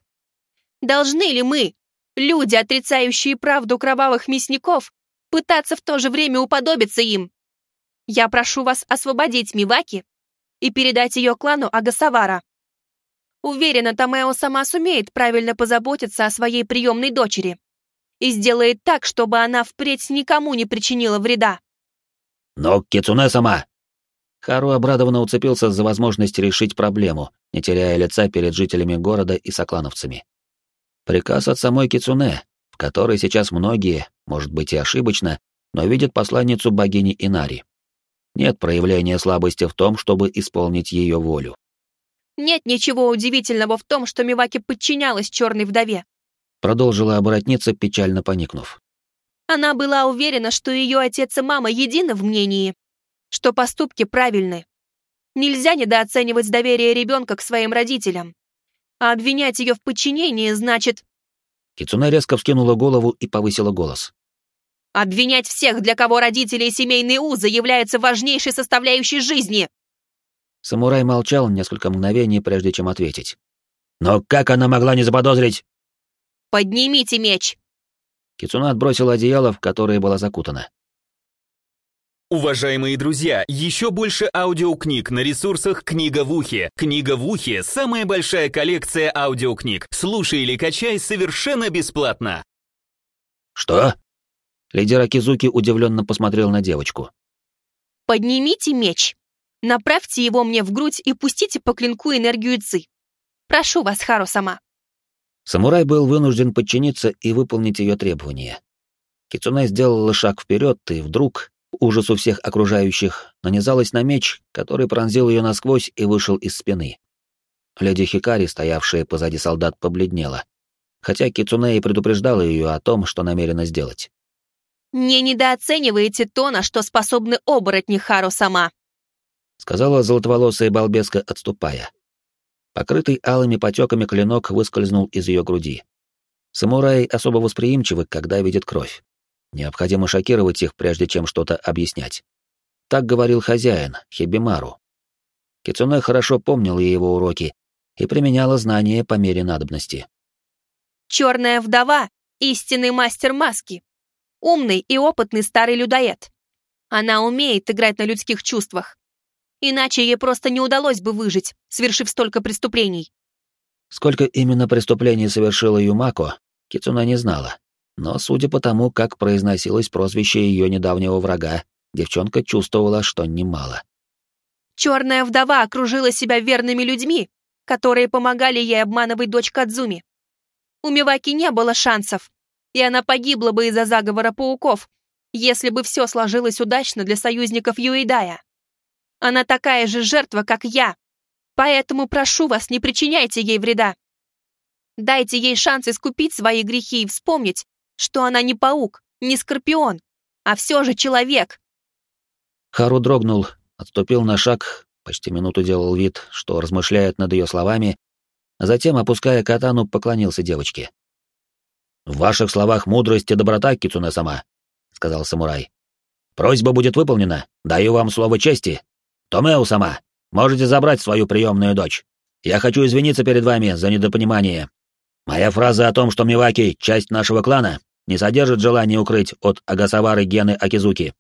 Должны ли мы, люди, отрицающие правду кровавых мясников, пытаться в то же время уподобиться им? Я прошу вас освободить Миваки и передать ее клану Агасавара. Уверена, Томео сама сумеет правильно позаботиться о своей приемной дочери и сделает так, чтобы она впредь никому не причинила вреда. Но Кицуне сама... Хару обрадованно уцепился за возможность решить проблему, не теряя лица перед жителями города и соклановцами. Приказ от самой Кицуне, в которой сейчас многие, может быть и ошибочно, но видят посланницу богини Инари. Нет проявления слабости в том, чтобы исполнить ее волю. Нет ничего удивительного в том, что Миваки подчинялась черной вдове. Продолжила оборотница, печально поникнув. Она была уверена, что ее отец и мама едины в мнении, что поступки правильны. Нельзя недооценивать доверие ребенка к своим родителям. А обвинять ее в подчинении значит... Кицуне резко вскинула голову и повысила голос. Обвинять всех, для кого родители и семейные узы являются важнейшей составляющей жизни. Самурай молчал несколько мгновений, прежде чем ответить. «Но как она могла не заподозрить?» «Поднимите меч!» Кицуне отбросила одеяло, в которое была закутана. Уважаемые друзья, еще больше аудиокниг на ресурсах «Книга в ухе». «Книга в ухе» — самая большая коллекция аудиокниг. Слушай или качай совершенно бесплатно. «Что?» Лидер Акизуки удивленно посмотрел на девочку. «Поднимите меч. Направьте его мне в грудь и пустите по клинку энергию Ци. Прошу вас, Хару-сама». Самурай был вынужден подчиниться и выполнить ее требования. Кицуне сделала шаг вперед, и вдруг, к ужасу всех окружающих, нанизалась на меч, который пронзил ее насквозь и вышел из спины. Леди Хикари, стоявшая позади солдат, побледнела, хотя Кицуне и предупреждала ее о том, что намерена сделать. «Не недооценивайте то, на что способны оборотни, Хару-сама», сказала золотоволосая балбеска, отступая. Покрытый алыми потеками клинок выскользнул из ее груди. Самураи особо восприимчивы, когда видят кровь. Необходимо шокировать их, прежде чем что-то объяснять. Так говорил хозяин, Хибимару. Кицуне хорошо помнила его уроки и применяла знания по мере надобности. «Черная вдова — истинный мастер маски. Умный и опытный старый людоед. Она умеет играть на людских чувствах. Иначе ей просто не удалось бы выжить, совершив столько преступлений». Сколько именно преступлений совершила Юмако, Кицуне не знала. Но, судя по тому, как произносилось прозвище ее недавнего врага, девчонка чувствовала, что немало. «Черная вдова окружила себя верными людьми, которые помогали ей обманывать дочь Кадзуми. У Миваки не было шансов, и она погибла бы из-за заговора пауков, если бы все сложилось удачно для союзников Юэйдая. Она такая же жертва, как я, поэтому прошу вас, не причиняйте ей вреда. Дайте ей шанс искупить свои грехи и вспомнить, что она не паук, не скорпион, а все же человек». Хару дрогнул, отступил на шаг, почти минуту делал вид, что размышляет над ее словами, а затем, опуская катану, поклонился девочке. «В ваших словах мудрость и доброта, Кицуне-сама», — сказал самурай. «Просьба будет выполнена, даю вам слово чести. Томео-сама, можете забрать свою приемную дочь. Я хочу извиниться перед вами за недопонимание. Моя фраза о том, что Миваки — часть нашего клана, не содержит желания укрыть от Агасавары гены Акизуки.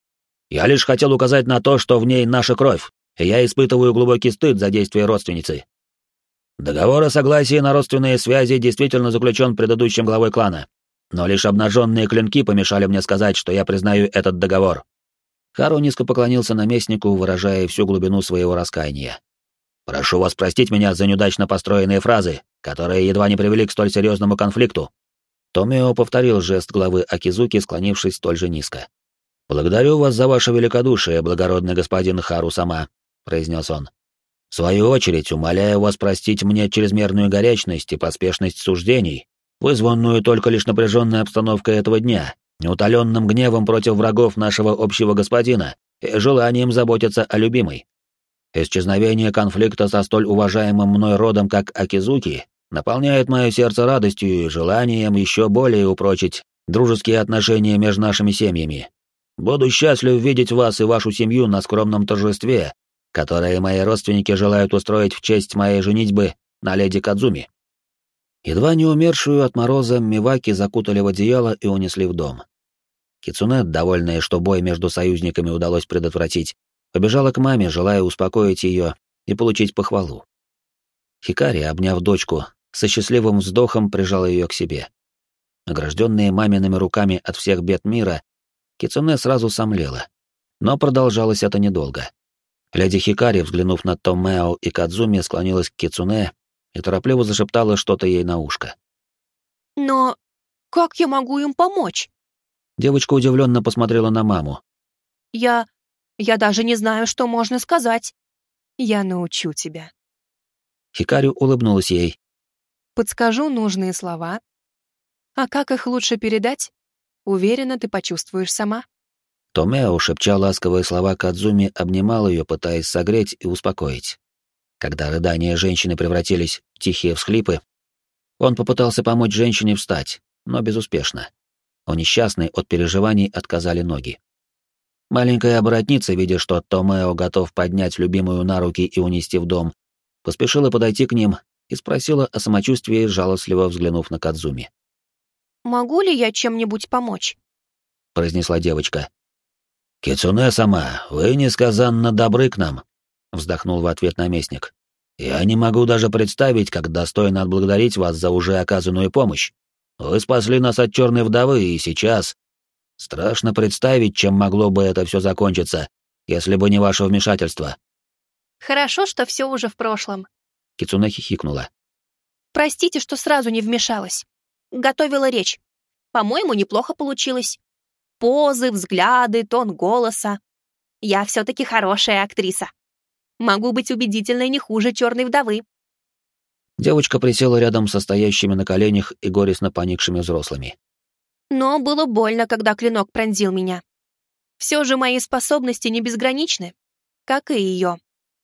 Я лишь хотел указать на то, что в ней наша кровь, и я испытываю глубокий стыд за действия родственницы. Договор о согласии на родственные связи действительно заключен предыдущим главой клана, но лишь обнаженные клинки помешали мне сказать, что я признаю этот договор». Хару низко поклонился наместнику, выражая всю глубину своего раскаяния. «Прошу вас простить меня за неудачно построенные фразы, которые едва не привели к столь серьезному конфликту». Томео повторил жест главы Акизуки, склонившись столь же низко. «Благодарю вас за ваше великодушие, благородный господин Хару-сама», — произнес он. «В свою очередь, умоляю вас простить мне чрезмерную горячность и поспешность суждений, вызванную только лишь напряженной обстановкой этого дня, неутоленным гневом против врагов нашего общего господина и желанием заботиться о любимой. Исчезновение конфликта со столь уважаемым мной родом, как Акизуки, наполняет мое сердце радостью и желанием еще более упрочить дружеские отношения между нашими семьями. Буду счастлив видеть вас и вашу семью на скромном торжестве, которое мои родственники желают устроить в честь моей женитьбы на леди Кадзуми». Едва не умершую от мороза Миваки закутали в одеяло и унесли в дом. Кицуне, довольная, что бой между союзниками удалось предотвратить, Побежала к маме, желая успокоить ее и получить похвалу. Хикари, обняв дочку, со счастливым вздохом прижала ее к себе. Огражденная мамиными руками от всех бед мира, Кицуне сразу сомлела. Но продолжалось это недолго. Леди Хикари, взглянув на Томео и Кадзуми, склонилась к Кицуне и торопливо зашептала что-то ей на ушко. «Но как я могу им помочь?» Девочка удивленно посмотрела на маму. Я даже не знаю, что можно сказать. Я научу тебя. Хикари улыбнулась ей. Подскажу нужные слова. А как их лучше передать? Уверена, ты почувствуешь сама. Томео, шепча ласковые слова Кадзуми, обнимал ее, пытаясь согреть и успокоить. Когда рыдания женщины превратились в тихие всхлипы, он попытался помочь женщине встать, но безуспешно. У несчастной от переживаний отказали ноги. Маленькая оборотница, видя, что Томео готов поднять любимую на руки и унести в дом, поспешила подойти к ним и спросила о самочувствии, жалостливо взглянув на Кадзуми. «Могу ли я чем-нибудь помочь?» — произнесла девочка. «Кицуне-сама, вы несказанно добры к нам», — вздохнул в ответ наместник. «Я не могу даже представить, как достойно отблагодарить вас за уже оказанную помощь. Вы спасли нас от черной вдовы, и сейчас... Страшно представить, чем могло бы это все закончиться, если бы не ваше вмешательство». «Хорошо, что все уже в прошлом». Кицуне хихикнула. «Простите, что сразу не вмешалась. Готовила речь. По-моему, неплохо получилось. Позы, взгляды, тон голоса. Я все-таки хорошая актриса. Могу быть убедительной не хуже черной вдовы». Девочка присела рядом со стоящими на коленях и горестно поникшими взрослыми. Но было больно, когда клинок пронзил меня. Все же мои способности не безграничны, как и ее.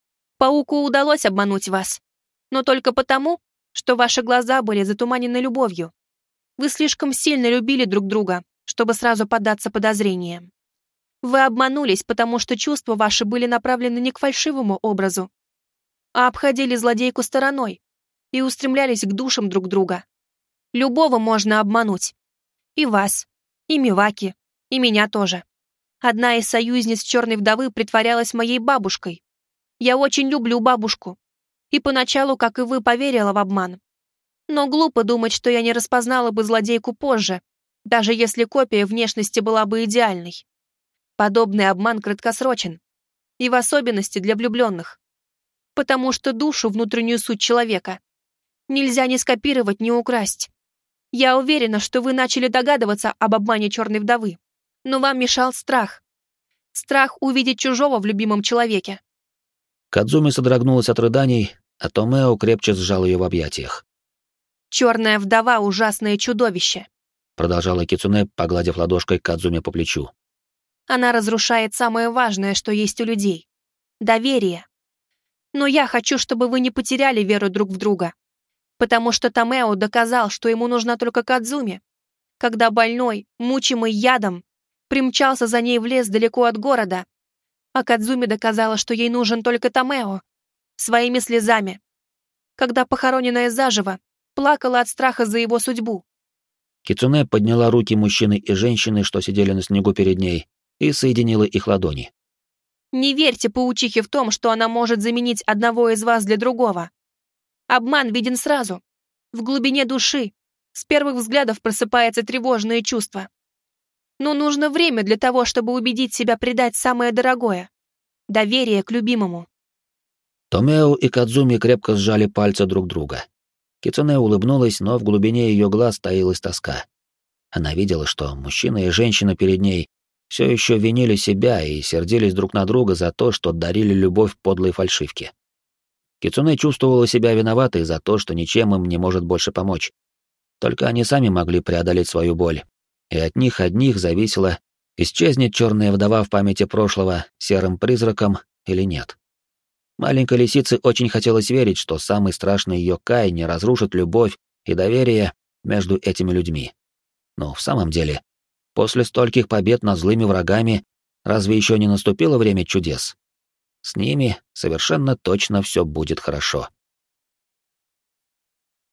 Пауку удалось обмануть вас, но только потому, что ваши глаза были затуманены любовью. Вы слишком сильно любили друг друга, чтобы сразу поддаться подозрениям. Вы обманулись, потому что чувства ваши были направлены не к фальшивому образу, а обходили злодейку стороной и устремлялись к душам друг друга. Любого можно обмануть. И вас, и Миваки, и меня тоже. Одна из союзниц черной вдовы притворялась моей бабушкой. Я очень люблю бабушку. И поначалу, как и вы, поверила в обман. Но глупо думать, что я не распознала бы злодейку позже, даже если копия внешности была бы идеальной. Подобный обман краткосрочен. И в особенности для влюбленных. Потому что душу, внутреннюю суть человека, нельзя ни скопировать, ни украсть. Я уверена, что вы начали догадываться об обмане черной вдовы, но вам мешал страх. Страх увидеть чужого в любимом человеке. Кадзуми содрогнулась от рыданий, а Томео крепче сжал ее в объятиях. «Черная вдова — ужасное чудовище», — продолжала Кицуне, погладив ладошкой Кадзуми по плечу. «Она разрушает самое важное, что есть у людей — доверие. Но я хочу, чтобы вы не потеряли веру друг в друга, потому что Томео доказал, что ему нужна только Кадзуми, когда больной, мучимый ядом, примчался за ней в лес далеко от города, а Кадзуми доказала, что ей нужен только Томео, своими слезами, когда похороненная заживо плакала от страха за его судьбу». Кицуне подняла руки мужчины и женщины, что сидели на снегу перед ней, и соединила их ладони. Не верьте паучихе в том, что она может заменить одного из вас для другого. Обман виден сразу. В глубине души, с первых взглядов просыпается тревожное чувство. Но нужно время для того, чтобы убедить себя предать самое дорогое — доверие к любимому. Томео и Кадзуми крепко сжали пальцы друг друга. Кицуне улыбнулась, но в глубине ее глаз таилась тоска. Она видела, что мужчина и женщина перед ней все еще винили себя и сердились друг на друга за то, что дарили любовь подлой фальшивке. Кицуне чувствовала себя виноватой за то, что ничем им не может больше помочь. Только они сами могли преодолеть свою боль, и от них одних зависело, исчезнет черная вдова в памяти прошлого серым призраком или нет. Маленькой лисице очень хотелось верить, что самый страшный ее кай не разрушит любовь и доверие между этими людьми. Но в самом деле, после стольких побед над злыми врагами, разве еще не наступило время чудес? С ними совершенно точно все будет хорошо.